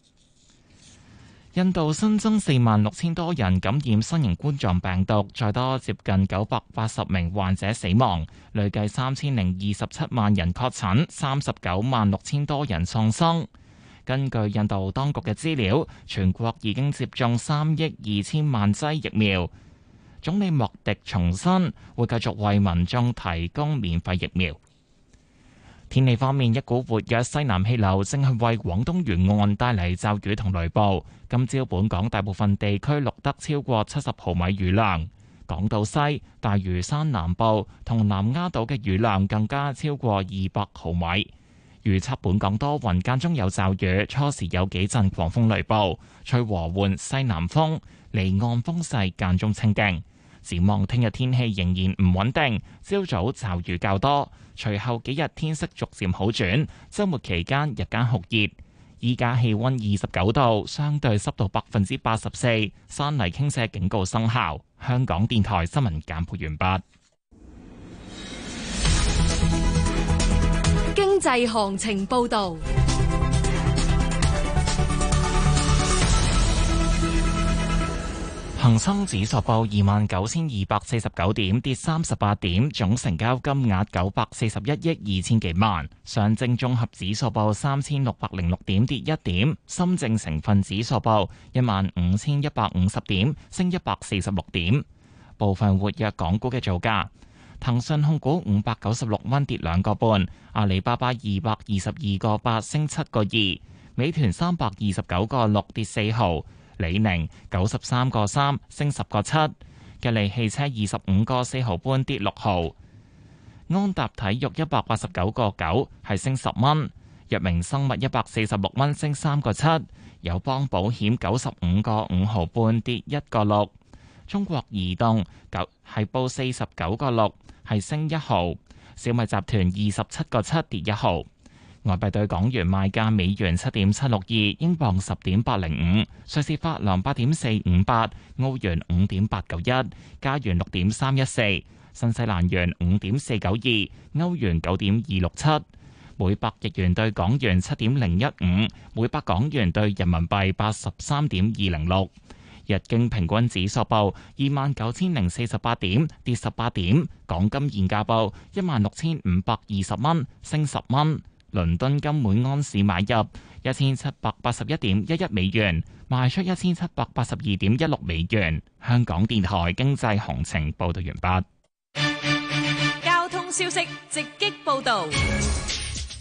印度新增46000多人感染新型冠狀病毒，再多接近980名患者死亡，累計3027萬人確診，396000多人喪生。根據印度當局嘅資料，全國已經接種3億2000萬劑疫苗。總理莫迪重申會繼續為民眾提供免費疫苗。天氣方面，一股活躍西南氣流正係為廣東沿岸帶嚟驟雨同雷暴。今朝本港大部分地區錄得超過70毫米雨量，港島西、大嶼山南部同南丫島嘅雨量更加超過200毫米。預測本港多雲間中有驟雨，初時有幾陣狂風雷暴，吹和緩西南風，離岸風勢間中清勁。展望聽日天氣仍然唔穩定，朝早驟雨較多，隨後幾日天色逐漸好轉，週末期間日間酷熱。依家氣溫29度，相對濕度84%，山泥傾瀉警告生效。香港電台新聞簡報完畢。 經濟行情報導。 恒生指數報29,249點，跌38點，總成交金額941億2千幾萬。上證綜合指數報3,606點，跌1點。深證成分指數報15,150點，升146點。部分活躍港股嘅造價：騰訊控股596蚊，跌2個半；阿里巴巴222個8，升7個2；美團329個6，跌4毫。李寧93個3，升10個7；吉利汽車25個4毫半，跌6毫；安踏體育189個9，係升10蚊；藥明生物146蚊，升3個7；友邦保險95個5毫半，跌1個6；中國移動係報49個6，係升1毫；小米集團27個7，跌1毫。外幣對港元賣價：美元7.762，英鎊10.805，瑞士法郎8.458，澳元5.891，加元6.314，新西蘭元5.492，歐元9.267，每百日元對港元7.015，每百港元對人民幣83.206。日經平均指數報29,048點，跌18點。港金現價報16,520蚊，升10蚊。倫敦金每安士買入1781.11美元，賣出1782.16美元。香港電台經濟行情報道完畢。 交通消息直擊報道。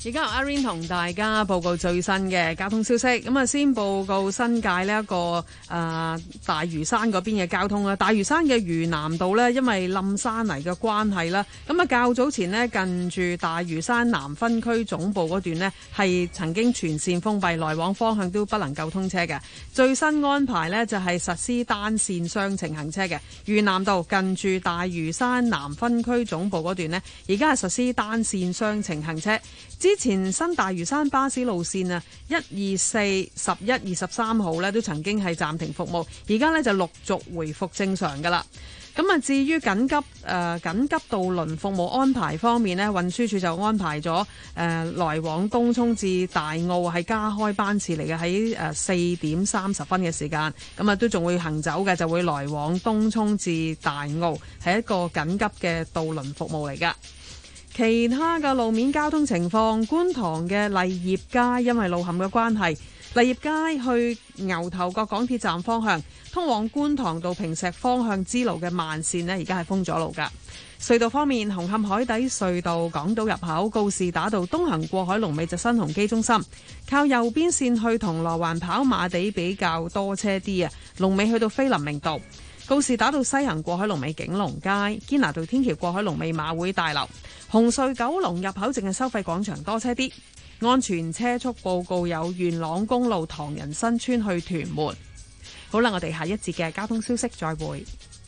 而家由阿 Rain 同大家報告最新嘅交通消息。咁啊，先報告新界呢一個大嶼山嗰邊嘅交通啦。大嶼山嘅嶼南道呢，因為冧山泥嘅關係啦，咁啊較早前呢，近住大嶼山南分區總部嗰段呢，係曾經全線封閉，來往方向都不能夠通車嘅。最新安排呢，就係實施單線雙程行車嘅。嶼南道近住大嶼山南分區總部嗰段呢，而家係實施單線雙程行車。之前新大嶼山巴士路線啊，1、2、4、11、23號咧都曾經係暫停服務，而家咧就陸續回復正常噶啦。咁啊，至於緊急渡輪服務安排方面呢，運輸署就安排咗來往東涌至大澳係加開班次嚟嘅，喺4點30分嘅時間，咁啊都仲會行走嘅，就會來往東涌至大澳，係一個緊急嘅渡輪服務嚟噶。其他嘅路面交通情況，觀塘嘅勵業街因為路陷嘅關係，勵業街去牛頭角港鐵站方向通往觀塘到坪石方向支路嘅慢線呢，而家係封咗路㗎。隧道方面，紅磡海底隧道港島入口告士打道東行過海龍尾就新鴻基中心，靠右邊線去銅鑼灣跑馬地比較多車啲啊，龍尾去到菲林明道。告士打道西行過海龍尾景隆街，堅拿道天橋過海龍尾馬會大樓，紅隧九龍入口淨係收費廣場多車啲。安全車速報告有元朗公路唐人新村去屯門。好啦，我哋下一節嘅交通消息再會。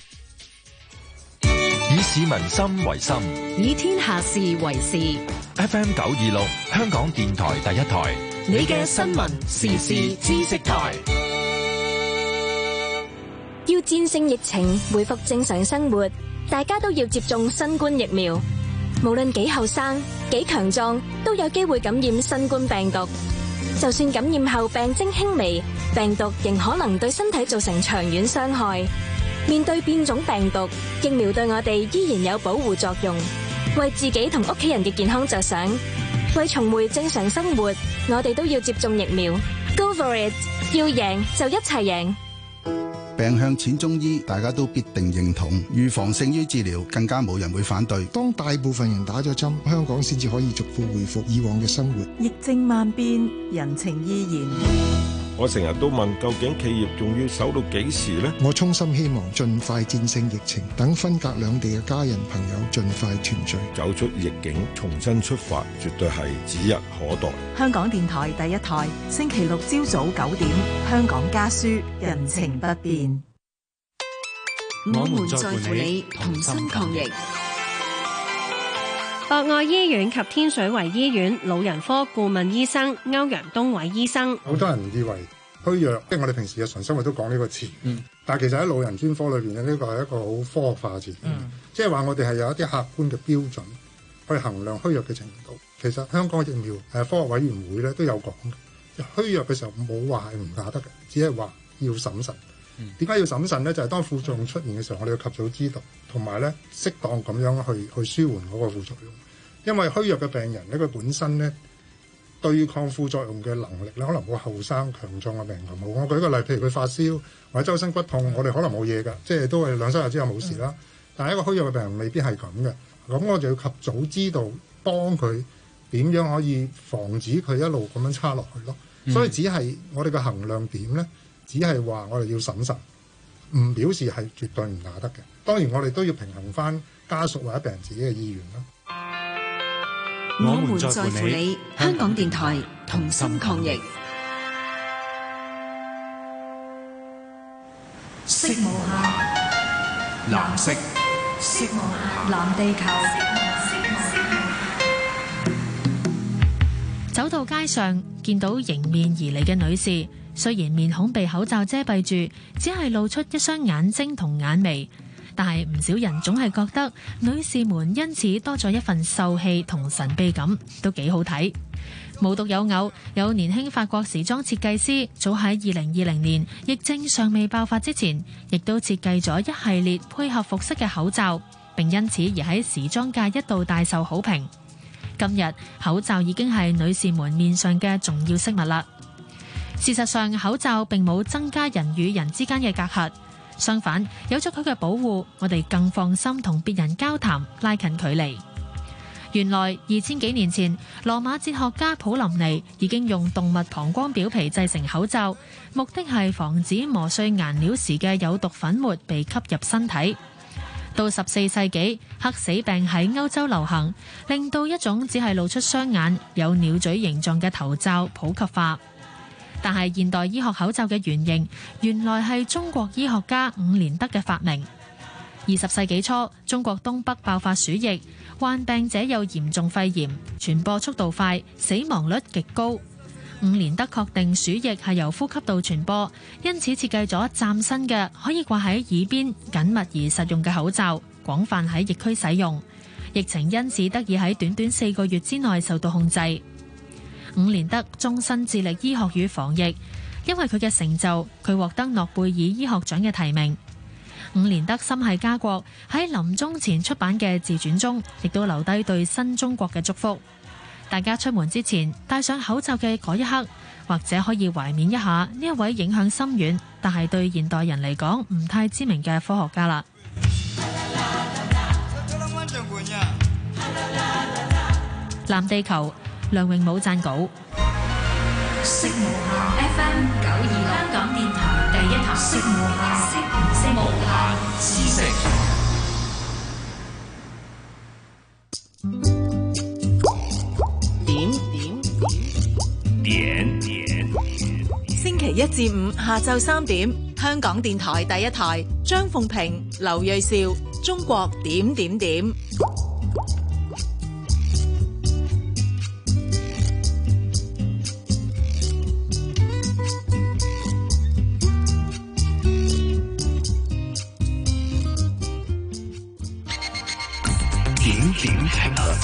以市民心為心， 以天下事為事。 FM 926香港電台第一台， 你嘅新聞時事知識台。 要戰勝疫情，恢復正常生活，大家都要接種新冠疫苗。無論幾後生、幾強壯，都有機會感染新冠病毒。就算感染後病徵輕微，病毒仍可能對身體造成長遠傷害。面對變種病毒，疫苗對我哋依然有保護作用。為自己同屋企人嘅健康着想，為重回正常生活，我哋都要接種疫苗。Go for it！ 要贏就一齊贏。 病向淺中醫，大家都必定認同。預防勝於治療，更加冇人會反對。 當大部分人打咗針，香港先至可以逐步恢復以往嘅生活。 疫症萬變，人情依然。 我成日都問，究竟企業仲要守到幾時呢？ 我衷心希望盡快戰勝疫情，等分隔兩地嘅家人朋友盡快團聚， 走出逆境，重新出發，絕對係指日可待。 香港電台第一台，星期六朝早9點，香港家書，人情不變。 我們在乎你，同心抗疫。 博愛醫院及天水圍醫院老人科顧問醫生歐陽東偉醫生， 好多人以為虛弱，即係我哋平時日常生活都講呢個詞，但係其實喺老人專科裏邊咧，呢個係一個好科學化字，即係話我哋係有一啲客觀嘅標準去衡量虛弱嘅程度。其實香港疫苗科學委員會咧都有講嘅，虛弱嘅時候冇話係唔打得嘅，只係話要審慎。點解要審慎呢？就係當副作用出現嘅時候，我哋要及早知道，同埋咧適當咁樣去舒緩嗰個副作用。因為虛弱嘅病人咧，佢本身咧對抗副作用嘅能力咧，可能冇後生強壯嘅病人好。我舉個例，譬如佢發燒或者周身骨痛，我哋可能冇嘢㗎，即係都係2-3日之後冇事啦。但係一個虛弱嘅病人未必係咁嘅，咁我就要及早知道，幫佢點樣可以防止佢一路咁樣差落去咯。所以只係我哋嘅衡量點咧，只係話我哋要審慎，唔表示係絕對唔打得嘅。當然我哋都要平衡翻家屬或者病人自己嘅意願咯。 我們在乎你，香港電台同心抗疫。 色無限， 藍色， 色無限，藍地球。 走到街上，見到迎面而嚟嘅女士，雖然面孔被口罩遮蔽住，只係露出一雙眼睛同眼眉。但係唔少人總係覺得女士們因此多咗一份秀氣同神秘感，都幾好睇。無獨有偶，有年輕法國時裝設計師早喺2020年疫症尚未爆發之前，亦都設計咗一系列配合服飾嘅口罩，並因此而喺時裝界一度大受好評。今日口罩已經係女士們面上嘅重要飾物啦。事實上，口罩並冇增加人與人之間嘅隔閡。相反，有咗佢嘅保護，我哋更放心同別人交談，拉近距離。 原來2000幾年前，羅馬哲學家普林尼已經用動物膀胱表皮製成口罩，目的係防止磨碎顏料時嘅有毒粉末被吸入身體。到14世紀，黑死病喺歐洲流行，令到一種只係露出雙眼、有鳥嘴形狀嘅頭罩普及化。但係現代醫學口罩嘅原型，原來係中國醫學家伍連德嘅發明。20世紀初，中國東北爆發鼠疫，患病者有嚴重肺炎，傳播速度快，死亡率極高。伍連德確定鼠疫係由呼吸道傳播，因此設計咗嶄新嘅可以掛喺耳邊、緊密而實用嘅口罩，廣泛喺疫區使用。疫情因此得以喺短短4個月之內受到控制。伍連德終身致力醫學與防疫，因為佢嘅成就，佢獲得諾貝爾醫學獎嘅提名。伍連德心繫家國，喺臨終前出版嘅自傳中，亦都留低對新中國嘅祝福。大家出門之前戴上口罩嘅嗰一刻，或者可以懷緬一下呢一位影響深遠，但係對現代人嚟講唔太知名嘅科學家啦。藍地球，梁詠武撰稿。 色無限 FM 926香港電台第一台，色無限，無限知識。 星期一至五下晝3點，香港電台第一台，張鳳平、劉銳紹，中國點點點。 點點評論。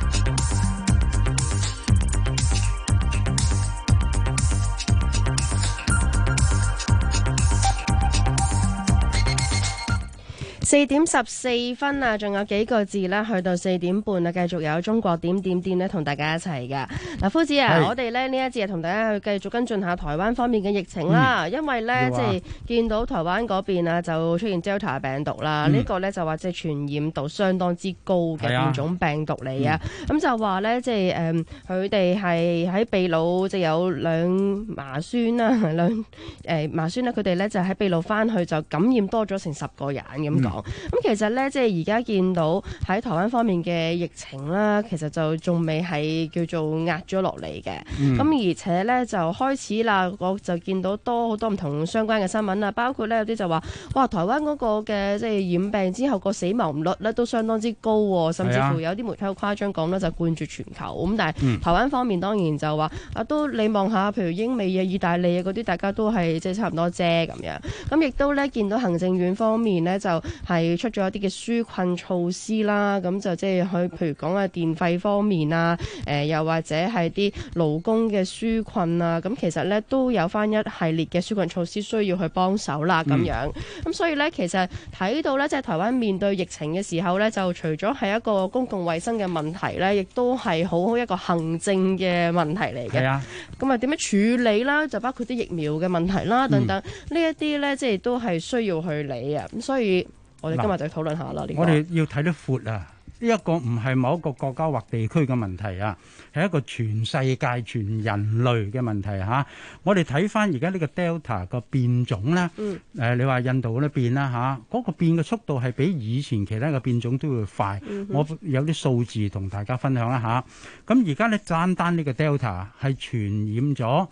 4點14分啊，仲有幾個字啦，去到4點半啊，繼續有中國點點點咧，同大家一齊㗎。嗱，夫子啊，我哋咧呢一節同大家去繼續跟進下台灣方面嘅疫情啦，因為咧即係見到台灣嗰邊啊就出現 Delta 病毒啦，呢個咧就話即係傳染度相當之高嘅變種病毒嚟啊，咁就話咧即係佢哋係喺秘魯即係有兩麻孫啦，麻孫咧，佢哋咧就喺秘魯翻去就感染多咗成10個人咁講。咁其實咧，即係而家見到喺台灣方面嘅疫情啦，其實就仲未係叫做壓咗落嚟嘅。咁而且咧就開始啦，我就見到好多唔同相關嘅新聞啦，包括咧有啲就話，哇，台灣嗰個嘅即係染病之後個死亡率咧都相當之高喎，甚至乎有啲媒體好誇張講咧就冠絕全球。咁但係台灣方面當然就話都你望下，譬如英美啊、意大利啊嗰啲，大家都係即係差唔多啫咁樣。咁亦都咧見到行政院方面咧就係出咗一啲嘅紓困措施啦，咁就即係去譬如講啊電費方面啊，又或者係啲勞工嘅紓困啊，咁其實咧都有翻一系列嘅紓困措施需要去幫手啦咁樣。咁所以咧其實睇到咧即係台灣面對疫情嘅時候咧，就除咗係一個公共衛生嘅問題咧，亦都係好一個行政嘅問題嚟嘅。咁啊點樣處理啦？就包括啲疫苗嘅問題啦等等，呢一啲咧即係都係需要去理啊。咁所以我哋今日就討論下啦。 我哋要睇得闊啊！呢一個唔係某一個國家或地區嘅問題啊，係一個全世界、全人類嘅問題嚇。我哋睇翻而家呢個 Delta 個變種咧，你話印度嗰啲變啦嚇，嗰個變嘅速度係比以前其他嘅變種都會快。我有啲數字同大家分享一下。咁而家咧，單呢個 Delta 係傳染咗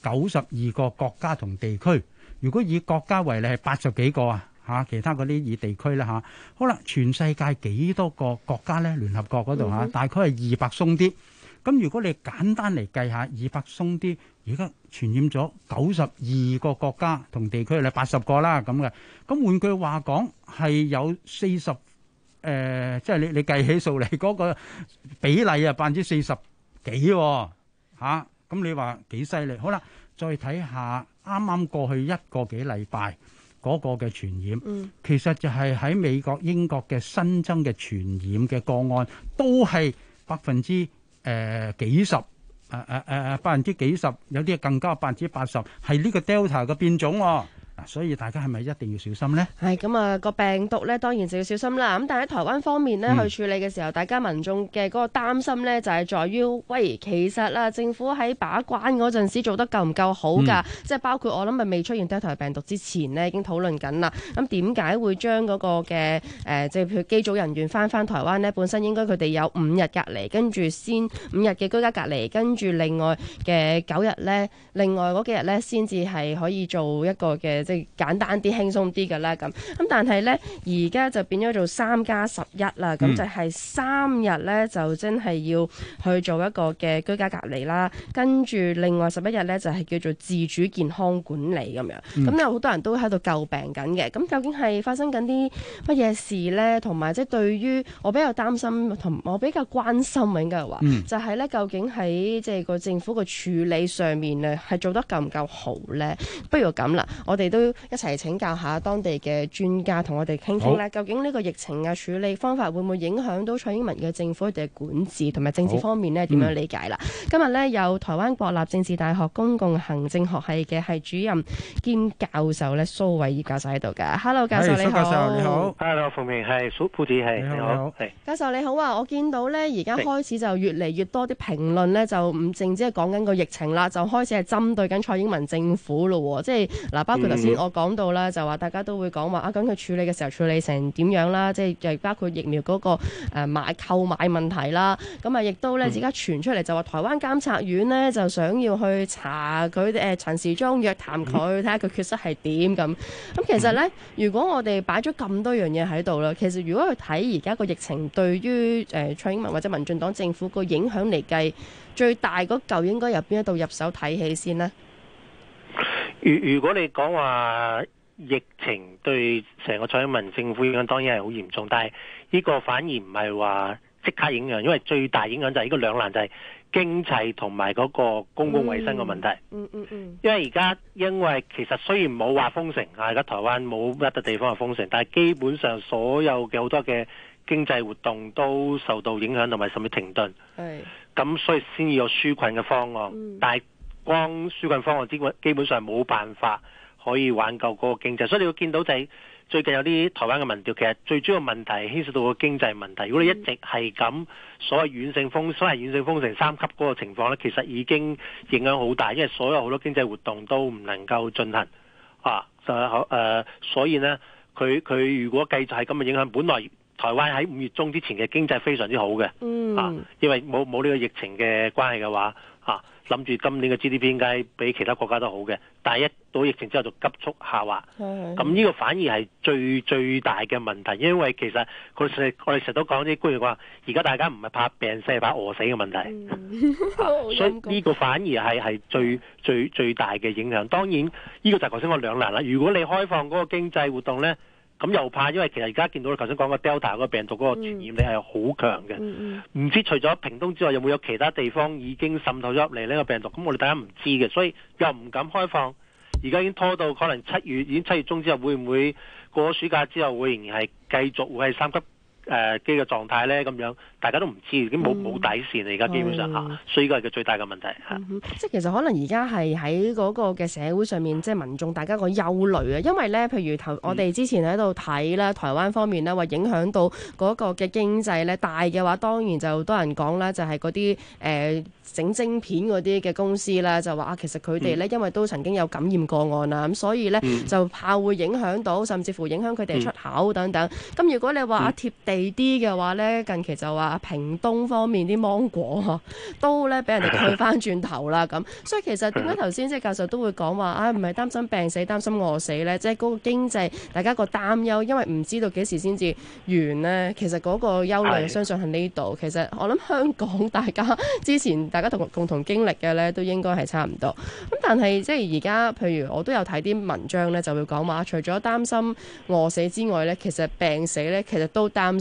92個國家同地區。如果以國家為例，係80幾個啊。其他嗰啲以地區啦嚇，好啦，全世界幾多個國家咧？聯合國嗰度嚇，大概係200鬆啲。咁如果你簡單嚟計下，200鬆啲，而家傳染咗92個國家同地區，你80個啦咁嘅。咁換句話講，係有40，即係你計起數嚟嗰個比例啊，40%幾喎嚇。咁你話幾犀利？好啦，再睇下啱啱過去1個幾禮拜。嗰個嘅傳染，其實就係喺美國、英國嘅新增嘅傳染嘅個案，都係幾十，幾十，有啲更加80%，係呢個 Delta 嘅變種喎。 所以大家係咪一定要小心呢？ 係咁啊，個病毒咧當然就要小心啦。咁但係喺台灣方面咧去處理嘅時候，大家民眾嘅嗰個擔心咧就係在於，喂，其實啦，政府喺把關嗰陣時做得夠唔夠好㗎？即係包括我諗咪未出現 Delta 病毒之前呢已經討論緊啦。咁點解會將嗰個嘅即係譬如機組人員翻台灣呢？本身應該佢哋有5日隔離，跟住先5日嘅居家隔離，跟住另外嘅9日呢，另外嗰幾日呢先至係可以做一個嘅即係簡單啲、輕鬆啲嘅啦咁。但係呢，而家就變咗做3+11啦，咁就係3日呢，就真係要去做一個嘅居家隔離啦，跟住另外11日呢，就係叫做自主健康管理咁樣。咁有好多人都喺度詬病緊嘅，咁究竟係發生緊啲乜嘢事呢？同埋即係對於我比較擔心同我比較關心應該係話，就係呢，究竟喺即係個政府個處理上面呢，係做得夠唔夠好呢？不如咁啦，我哋都一齊請教下當地嘅專家，同我哋傾傾咧，究竟呢個疫情嘅處理方法會唔會影響到蔡英文嘅政府嘅管治同埋政治方面呢？點樣理解啦？今日呢，有台灣國立政治大學公共行政學系嘅系主任兼教授咧蘇偉業教授喺度㗎。Hello， 教授你好。 蘇教授你好。 Hello， 馮明係蘇副主席係你好。係教授你好啊！我見到咧而家開始就越嚟越多啲評論咧，就唔淨止係講緊個疫情啦，就開始係針對緊蔡英文政府咯。即係嗱，包括頭先我講到啦，就話大家都會講話啊，咁佢處理嘅時候處理成點樣啦？即係包括疫苗嗰個購買問題啦。咁啊，亦都咧而家傳出嚟就話台灣監察院呢，就想要去查佢陳時中約談佢，睇下佢缺失係點咁。咁其實咧，如果我哋擺咗咁多樣嘢喺度啦，其實如果去睇而家個疫情對於蔡英文或者民進黨政府個影響嚟計，最大嗰嚿應該由邊一度入手睇起先呢？ 如果你講話疫情對成個蔡英文政府影響，當然係好嚴重，但係呢個反而唔係話即刻影響，因為最大影響就係呢個兩難，就係經濟同埋嗰個公共衛生嘅問題。因為而家因為其實雖然冇話封城啊，而家台灣冇一笪地方係封城，但係基本上所有嘅好多嘅經濟活動都受到影響，同埋甚至停頓。咁所以先要有紓困嘅方案，但係光紓困方案基本上冇辦法可以挽救嗰個經濟。所以你會見到就係最近有啲台灣嘅民調，其實最主要問題牽涉到個經濟問題。如果你一直係咁所謂軟性封城3級嗰個情況呢，其實已經影響好大，因為所有好多經濟活動都唔能夠進行啊。所以呢，佢如果繼續係咁嘅影響，本來台灣喺5月中之前嘅經濟非常之好嘅，因為冇呢個疫情嘅關係嘅話，諗住今年嘅 GDP 應該比其他國家都好嘅，但係一到疫情之後就急速下滑，咁呢個反而係最大嘅問題，因為其實我哋成日都講啲官員話，而家大家唔係怕病死，係怕餓死嘅問題，所以呢個反而係最大嘅影響。當然呢個就係頭先講兩難啦。如果你開放嗰個經濟活動呢，咁又怕，因為其實而家見到你頭先講個 Delta 嗰個病毒嗰個傳染力係好強嘅，唔知除咗屏東之外，有冇有其他地方已經滲透咗入嚟呢個病毒？咁我哋大家唔知嘅，所以又唔敢開放。而家已經拖到可能7月，已經7月中之後，會唔會過咗暑假之後會仍然係繼續會係3級機嘅狀態呢？咁樣大家都唔知，已經冇底線，而家基本上所以呢個係佢最大嘅問題即係其實可能而家係喺嗰個嘅社會上面，即係民眾大家個憂慮啊。因為呢，譬如我哋之前喺度睇啦，台灣方面呢話影響到嗰個嘅經濟呢，大嘅話當然就多人講啦，就係嗰啲整晶片嗰啲嘅公司啦，就話其實佢哋呢因為都曾經有感染個案啊，咁所以呢就怕會影響到，甚至乎影響佢哋出口等等。咁如果你話貼地啲嘅話呢，近期就話屏東方面啲芒果都呢俾人哋退翻轉頭啦咁。所以其實點解頭先即係教授都會講話唔係擔心病死，擔心餓死呢？即係嗰個經濟大家個擔憂，因為唔知道幾時先至完呢。其實嗰個憂慮相信喺呢度。其實我諗香港大家之前大家共同經歷嘅呢，都應該係差唔多。咁但係即係而家譬如我都有睇啲文章呢，就會講話除咗擔心餓死之外呢，其實病死呢，其實都擔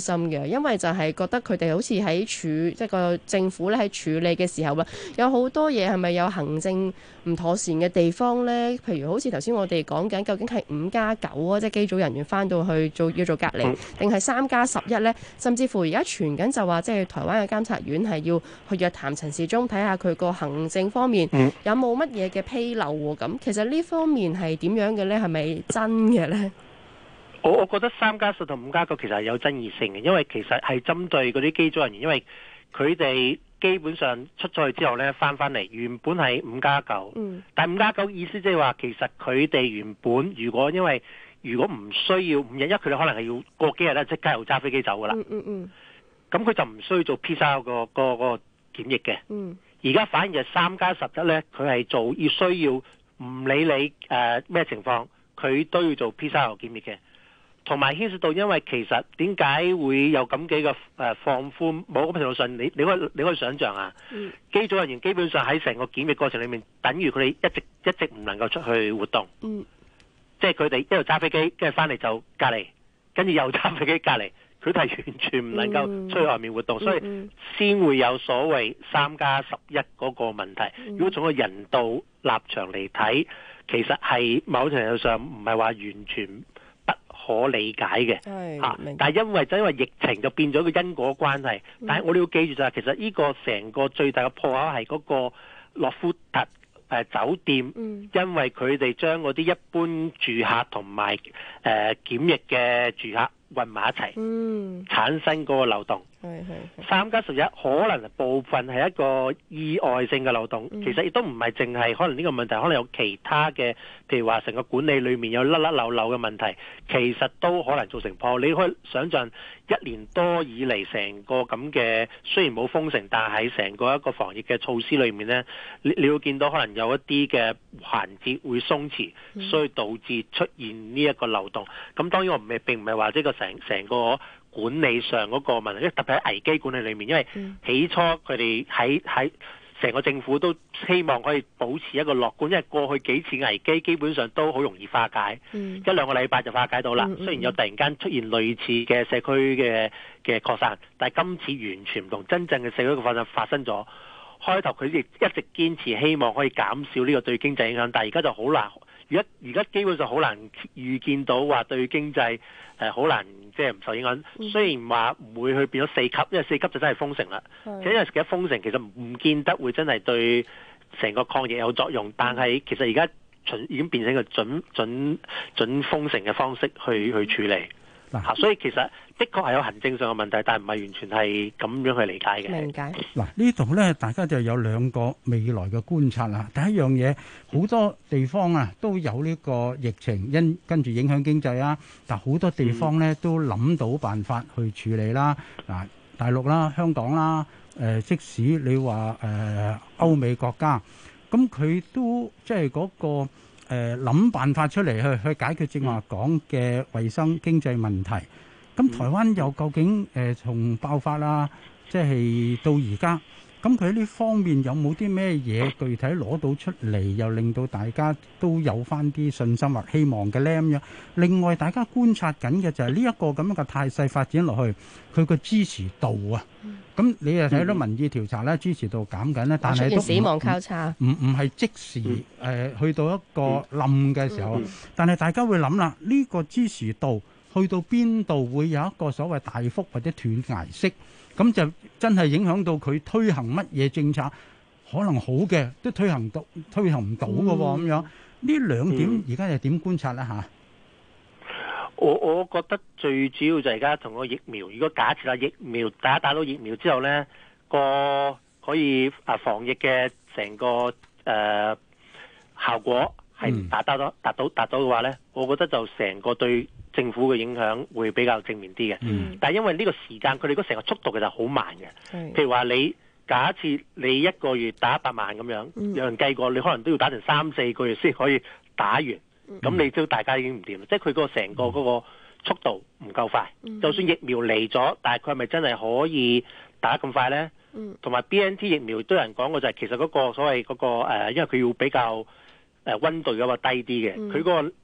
心嘅，因為就係覺得佢哋好似喺即係個政府咧喺處理嘅時候咧，有好多嘢係咪有行政唔妥善嘅地方咧？譬如好似頭先我哋講緊，究竟係5+9啊，即係機組人員翻到去要做隔離，定係3+11咧？甚至乎而家傳緊就話，即係台灣嘅監察院係要去約談陳時中，睇下佢個行政方面有冇乜嘢嘅紕漏喎？咁其實呢方面係點樣嘅咧？係咪真嘅咧？ 我覺得3+10同5+9其實係有爭議性嘅，因為其實係針對嗰啲機組人員，因為佢哋基本上出咗去之後咧，翻嚟原本係5+9，但係5+9意思即係話其實佢哋原本如果唔需要5日，因為佢哋可能係要過幾日咧，即刻又揸飛機走噶啦。咁佢就唔需要做 PCR 個檢疫嘅。而家反而係3+11咧，佢係需要唔理你咩情況，佢都要做 PCR 檢疫嘅。同埋牽涉到，因為其實點解會有咁幾個放寬？某個程度上，你可以想象啊，機組人員基本上喺成個檢疫過程裏面，等於佢哋一直唔能夠出去活動。即係佢哋一路揸飛機，跟住翻嚟就隔離，跟住又揸飛機隔離，佢哋係完全唔能夠出去外面活動，所以先會有所謂3+11嗰個問題。如果從個人道立場嚟睇，其實係某程度上唔係話完全可理解嘅，但係因為疫情就變咗個因果關係。但係我哋要記住就係，其實呢個成個最大嘅破口係嗰個諾夫特酒店，因為佢哋將嗰啲一般住客同埋檢疫嘅住客混埋一齊，產生嗰個漏洞。3+11可能部分係一個意外性嘅漏洞，其實亦都唔係淨係可能呢個問題，可能有其他嘅，譬如話成個管理裏面有甩甩漏漏嘅問題，其實都可能造成破。你可以想象1年多以嚟成個咁嘅，雖然冇封城，但係喺成個一個防疫嘅措施裏面呢，你會見到可能有一啲嘅環節會鬆弛，所以導致出現呢一個漏洞。咁當然我並唔係話呢個成個管理上嗰個問題，特別喺危機管理裏面，因為起初佢哋喺成個政府都希望可以保持一個樂觀，因為過去幾次危機基本上都好容易化解，1-2個禮拜就化解到啦。雖然有突然間出現類似嘅社區嘅擴散，但係今次完全唔同，真正嘅社區嘅擴散發生咗。開頭佢哋一直堅持希望可以減少呢個對經濟影響，但係而家就好難。而家基本上好難預見到話對經濟好難即係唔受影響。雖然話唔會去變咗4級，因為4級就真係封城啦。因為其實封城其實唔見得會真係對成個抗疫有作用，但係其實而家已經變成一個準封城嘅方式去處理。所以其實的確係有行政上嘅問題，但係唔係完全係咁樣去理解嘅。 明解。 嗱，呢度呢，大家就有2個未來嘅觀察啦。第一樣嘢，好多地方啊都有呢個疫情跟住影響經濟啊，但好多地方呢都諗到辦法去處理啦。嗱，大陸啦、香港啦，即使你話歐美國家，咁佢都即係嗰個諗辦法出嚟去解決正話講嘅衞生經濟問題。咁台灣又究竟從爆發啦，即係到而家，咁佢喺呢方面有冇啲咩嘢具體攞到出嚟，又令到大家都有翻啲信心或希望嘅咧咁樣？另外，大家觀察緊嘅就係呢一個咁樣嘅態勢發展落去，佢個支持度啊。咁你又睇到民意調查咧，支持度減緊咧，但係都死亡交叉， 唔係即時去到一個冧嘅時候，但係大家會諗啦，呢個支持度去到邊度會有一個所謂大幅或者斷崖式，咁就真係影響到佢推行乜嘢政策，可能好嘅都推行唔到嘅咁樣。呢2點而家又點觀察咧嚇？ 我覺得最主要就係而家同個疫苗，如果假設疫苗打到疫苗之後呢，個可以防疫嘅成個效果係達到嘅話呢，我覺得就成個對政府嘅影響會比較正面啲嘅。但係因為呢個時間，佢哋嗰成個速度其實好慢嘅。譬如話你假設你1個月打100萬咁樣，有人計過，你可能都要打成3-4個月先可以打完。咁你都大家已經唔掂啦，即係佢個成個嗰個速度唔夠快。就算疫苗嚟咗，但係佢係咪真係可以打得咁快呢？同埋 BNT 疫苗都有人講過就係其實嗰個所謂嗰個因為佢要比較溫度嘅話低啲嘅，佢嗰個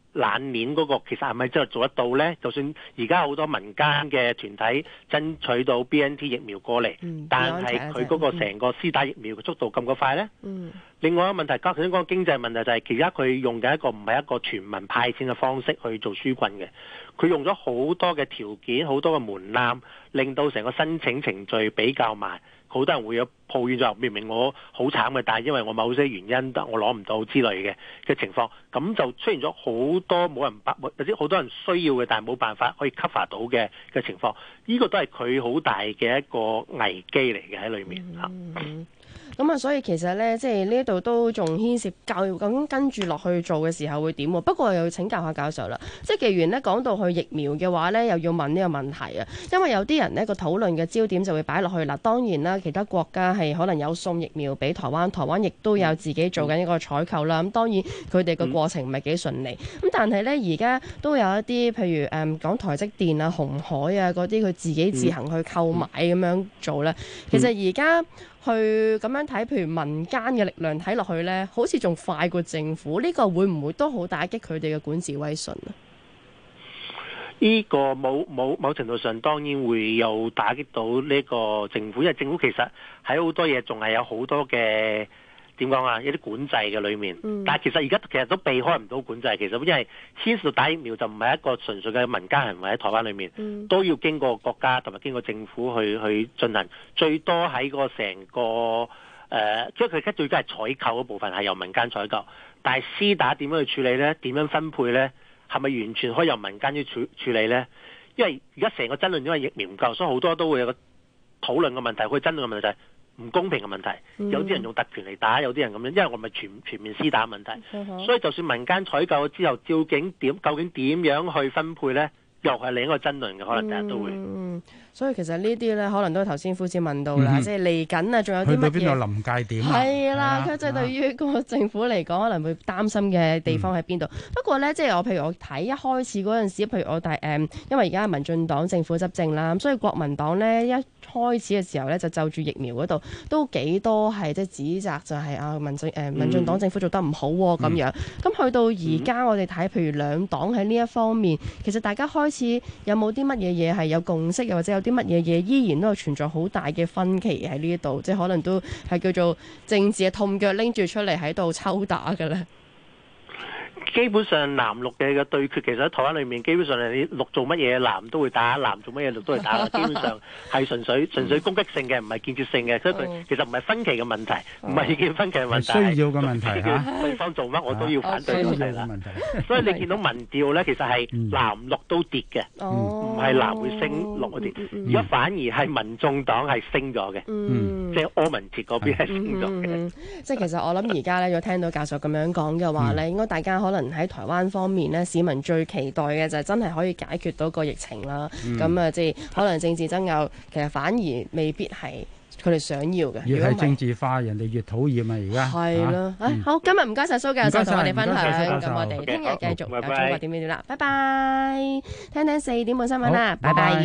冷鏈嗰個其實係咪真係做得到呢？就算而家好多民間嘅團體爭取到 BNT 疫苗過嚟，但係佢嗰個成個施打疫苗嘅速度咁鬼快呢？另外一個問題，頭先講經濟問題就係，其實佢用嘅一個唔係一個全民派錢嘅方式去做紓困嘅，佢用咗好多嘅條件、好多嘅門檻，令到成個申請程序比較慢。好多人會有抱怨就話，明明我好慘嘅，但係因為我某些原因我攞唔到之類嘅情況，咁就出現咗好多冇人或者好多人需要嘅，但係冇辦法可以 cover 到嘅情況。呢個都係佢好大嘅一個危機嚟嘅喺裏面嚇。 咁啊，所以其實咧，即係呢度都仲牽涉教育，咁跟住落去做嘅時候會點？不過又要請教下教授啦。即係既然咧講到去疫苗嘅話咧，又要問呢個問題啊。因為有啲人呢個討論嘅焦點就會擺落去嗱，當然啦，其他國家係可能有送疫苗俾台灣，台灣亦都有自己做緊一個採購啦。咁當然佢哋嘅過程唔係幾順利。咁但係咧而家都有一啲譬如講台積電啊、鴻海啊嗰啲，佢自己自行去購買咁樣做咧。其實而家去咁樣睇，譬如民間嘅力量睇落去呢，好似仲快過政府，呢個會唔會都好打擊佢哋嘅管治威信啊？ 呢個某程度上當然會有打擊到呢個政府，因為政府其實喺好多嘢仲係有好多嘅點講啊，一啲管制嘅裏面。但係其實而家其實都避開唔到管制，其實因為牽涉到打疫苗就唔係一個純粹嘅民間行為喺台灣裏面，都要經過國家同埋經過政府去進行。最多喺個成個即係佢而家最緊係採購嗰部分係由民間採購，但係施打點樣去處理呢？點樣分配呢？係咪完全可以由民間去處理呢？因為而家成個爭論因為疫苗唔夠，所以好多都會有個討論嘅問題，佢爭論嘅問題就係唔公平嘅問題。有啲人用特權嚟打，有啲人咁樣，因為我咪全面施打問題。所以就算民間採購之後，究竟點樣去分配呢？又係另一個爭論嘅，可能大家都會。 所以其實呢啲咧，可能都頭先夫子問到啦，即係嚟緊啊，仲有啲乜嘢？ 去到邊度臨界點啊？ 係啦，佢即係對於個政府嚟講，可能會擔心嘅地方喺邊度？不過咧，即係譬如我睇一開始嗰陣時，譬如我因為而家係民進黨政府執政啦，咁所以國民黨咧一開始嘅時候咧，就住疫苗嗰度都幾多係即係指責，就係民進黨政府做得唔好咁樣。咁去到而家我哋睇，譬如兩黨喺呢一方面，其實大家開始有冇啲乜嘢嘢係有共識，又或者有啲乜嘢嘢依然都係存在好大嘅分歧喺呢度，即係可能都係叫做政治嘅痛腳拎住出嚟喺度抽打嘅咧。 基本上藍綠嘅對決，其實喺台灣裏面，基本上係綠做乜嘢藍都會打，藍做乜嘢綠都會打。基本上係純粹攻擊性嘅，唔係建設性嘅。所以佢其實唔係分歧嘅問題，唔係意見分歧嘅問題， 需要嘅問題嚇。 對方做乜我都要反對就係啦。所以你見到民調咧，其實係藍綠都跌嘅，唔係藍會升綠嗰啲。而家反而係民眾黨係升咗嘅，即係柯文哲嗰邊係升咗嘅。 即係其實我諗而家咧，如果聽到教授咁樣講嘅話咧，應該大家可能喺台灣方面咧，市民最期待嘅就係真係可以解決到個疫情啦。咁啊，即係可能政治爭拗，其實反而未必係佢哋想要嘅。 越係政治化，人哋越討厭啊！而家係咯。好，今日唔該晒蘇教授同我哋分享。咁我哋聽日繼續有中國點點點啦。拜拜，聽聽4點半新聞啦。拜拜。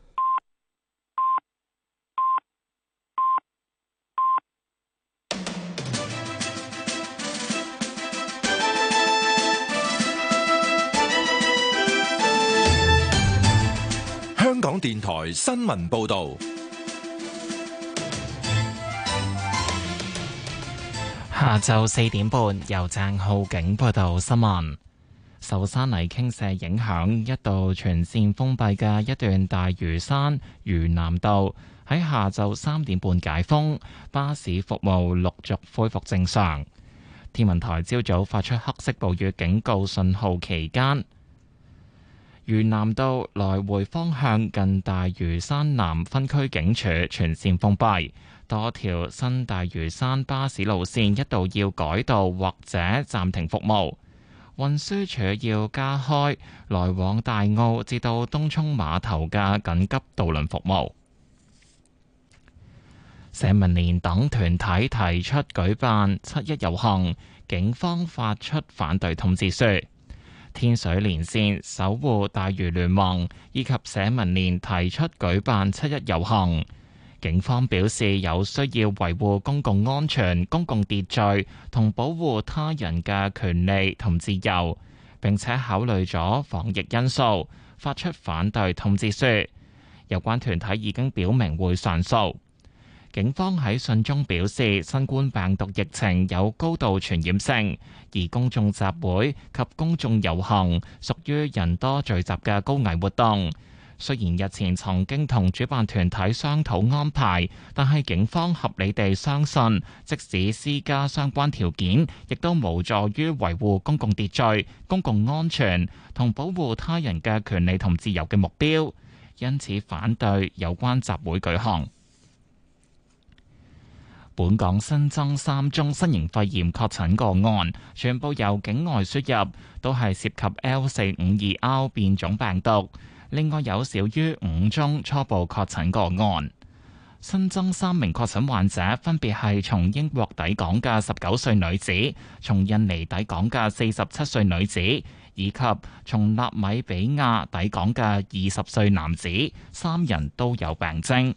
香港電台新聞報導， 下晝4點半，由鄭浩景報道新聞。受山泥傾瀉影響，一度全線封閉嘅一段大嶼山嶼南道喺下晝3點半解封，巴士服務陸續恢復正常。天文台朝早發出黑色暴雨警告信號期間，嶼南道來回方向近大嶼山南分區警署全線封閉，多條新大嶼山巴士路線一度要改道或者暫停服務。運輸署要加開來往大澳至到東涌碼頭嘅緊急渡輪服務。社民連等團體提出舉辦7·1遊行，警方發出反對通知書。天水連線、守護大嶼聯盟以及社民連提出舉辦7·1遊行，警方表示有需要維護公共安全、公共秩序同保護他人嘅權利同自由， 並且考慮咗防疫因素，發出反對通知書。有關團體已經表明會上訴。警方喺信中表示，新冠病毒疫情有高度傳染性，而公眾集會及公眾遊行屬於人多聚集嘅高危活動。雖然日前曾經同主辦團體商討安排，但係警方合理地相信，即使施加相關條件，亦都無助於維護公共秩序、公共安全同保護他人嘅權利同自由嘅目標，因此反對有關集會舉行。本港新增3宗新型肺炎確診個案，全部由境外輸入，都係涉及 L452R 變種病毒。另外有少於5宗初步確診個案，新增3名確診患者，分別係從英國抵港嘅19歲女子、從印尼抵港嘅47歲女子，以及從納米比亞抵港嘅20歲男子，3人都有病徵。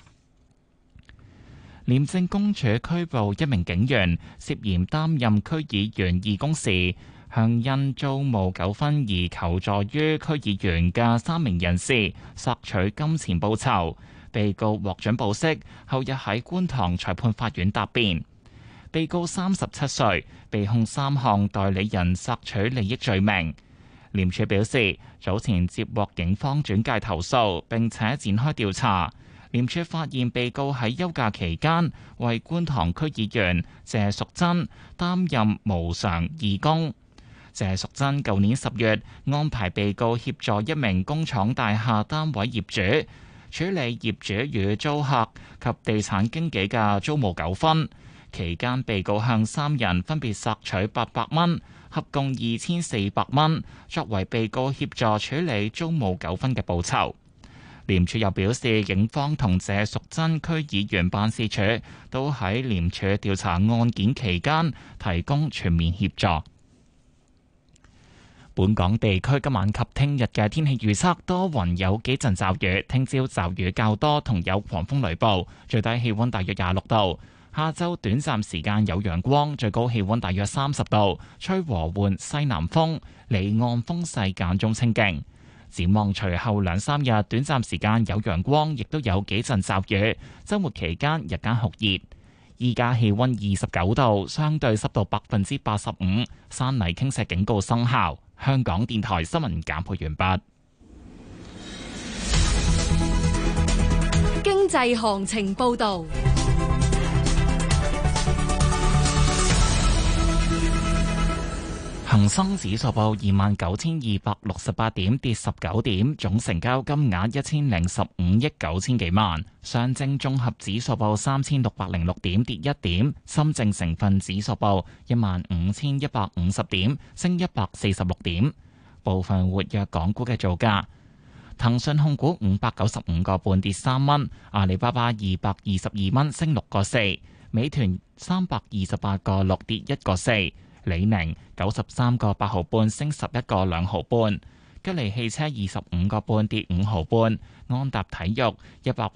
廉政公署拘捕1名警員，涉嫌擔任區議員義工時，向因租務糾紛而求助於區議員嘅3名人士索取金錢報酬，被告獲准保釋，後日喺觀塘裁判法院答辯。被告37歲，被控3項代理人索取利益罪名。廉署表示，早前接獲警方轉介投訴，並且展開調查。廉署發現被告喺休假期間為觀塘區議員謝淑珍擔任無償義工。謝淑珍舊年10月安排被告協助一名工廠大廈單位業主處理業主與租客及地產經紀嘅租務糾紛，期間被告向3人分別索取800蚊，合共2400蚊，作為被告協助處理租務糾紛嘅報酬。廉署又表示，警方同謝淑珍區議員辦事處都喺廉署調查案件期間提供全面協助。本港地區今晚及聽日嘅天氣預測多雲，有幾陣驟雨，聽朝驟雨較多同有狂風雷暴，最低氣溫大約26度。下晝短暫時間有陽光，最高氣溫大約30度，吹和緩西南風，離岸風勢間中清勁。展望隨後2-3日，短暫時間有陽光，亦都有幾陣驟雨。週末期間日間酷熱。依家氣溫29度，相對濕度85%，山泥傾瀉警告生效。香港電台新聞簡報完畢。 經濟行情報導。 恒生指數報29,268點，跌19點，總成交金額1015億9千幾萬。上證綜合指數報3606點，跌1點。深證成分指數報15,150點，升146點。部分活躍港股嘅造價：騰訊控股595個半跌3蚊，阿里巴巴222蚊升6個4，美團328個6跌1個4。李寧93個8毫半升11個2毫半，吉利汽車25個半跌5毫半，安踏體育100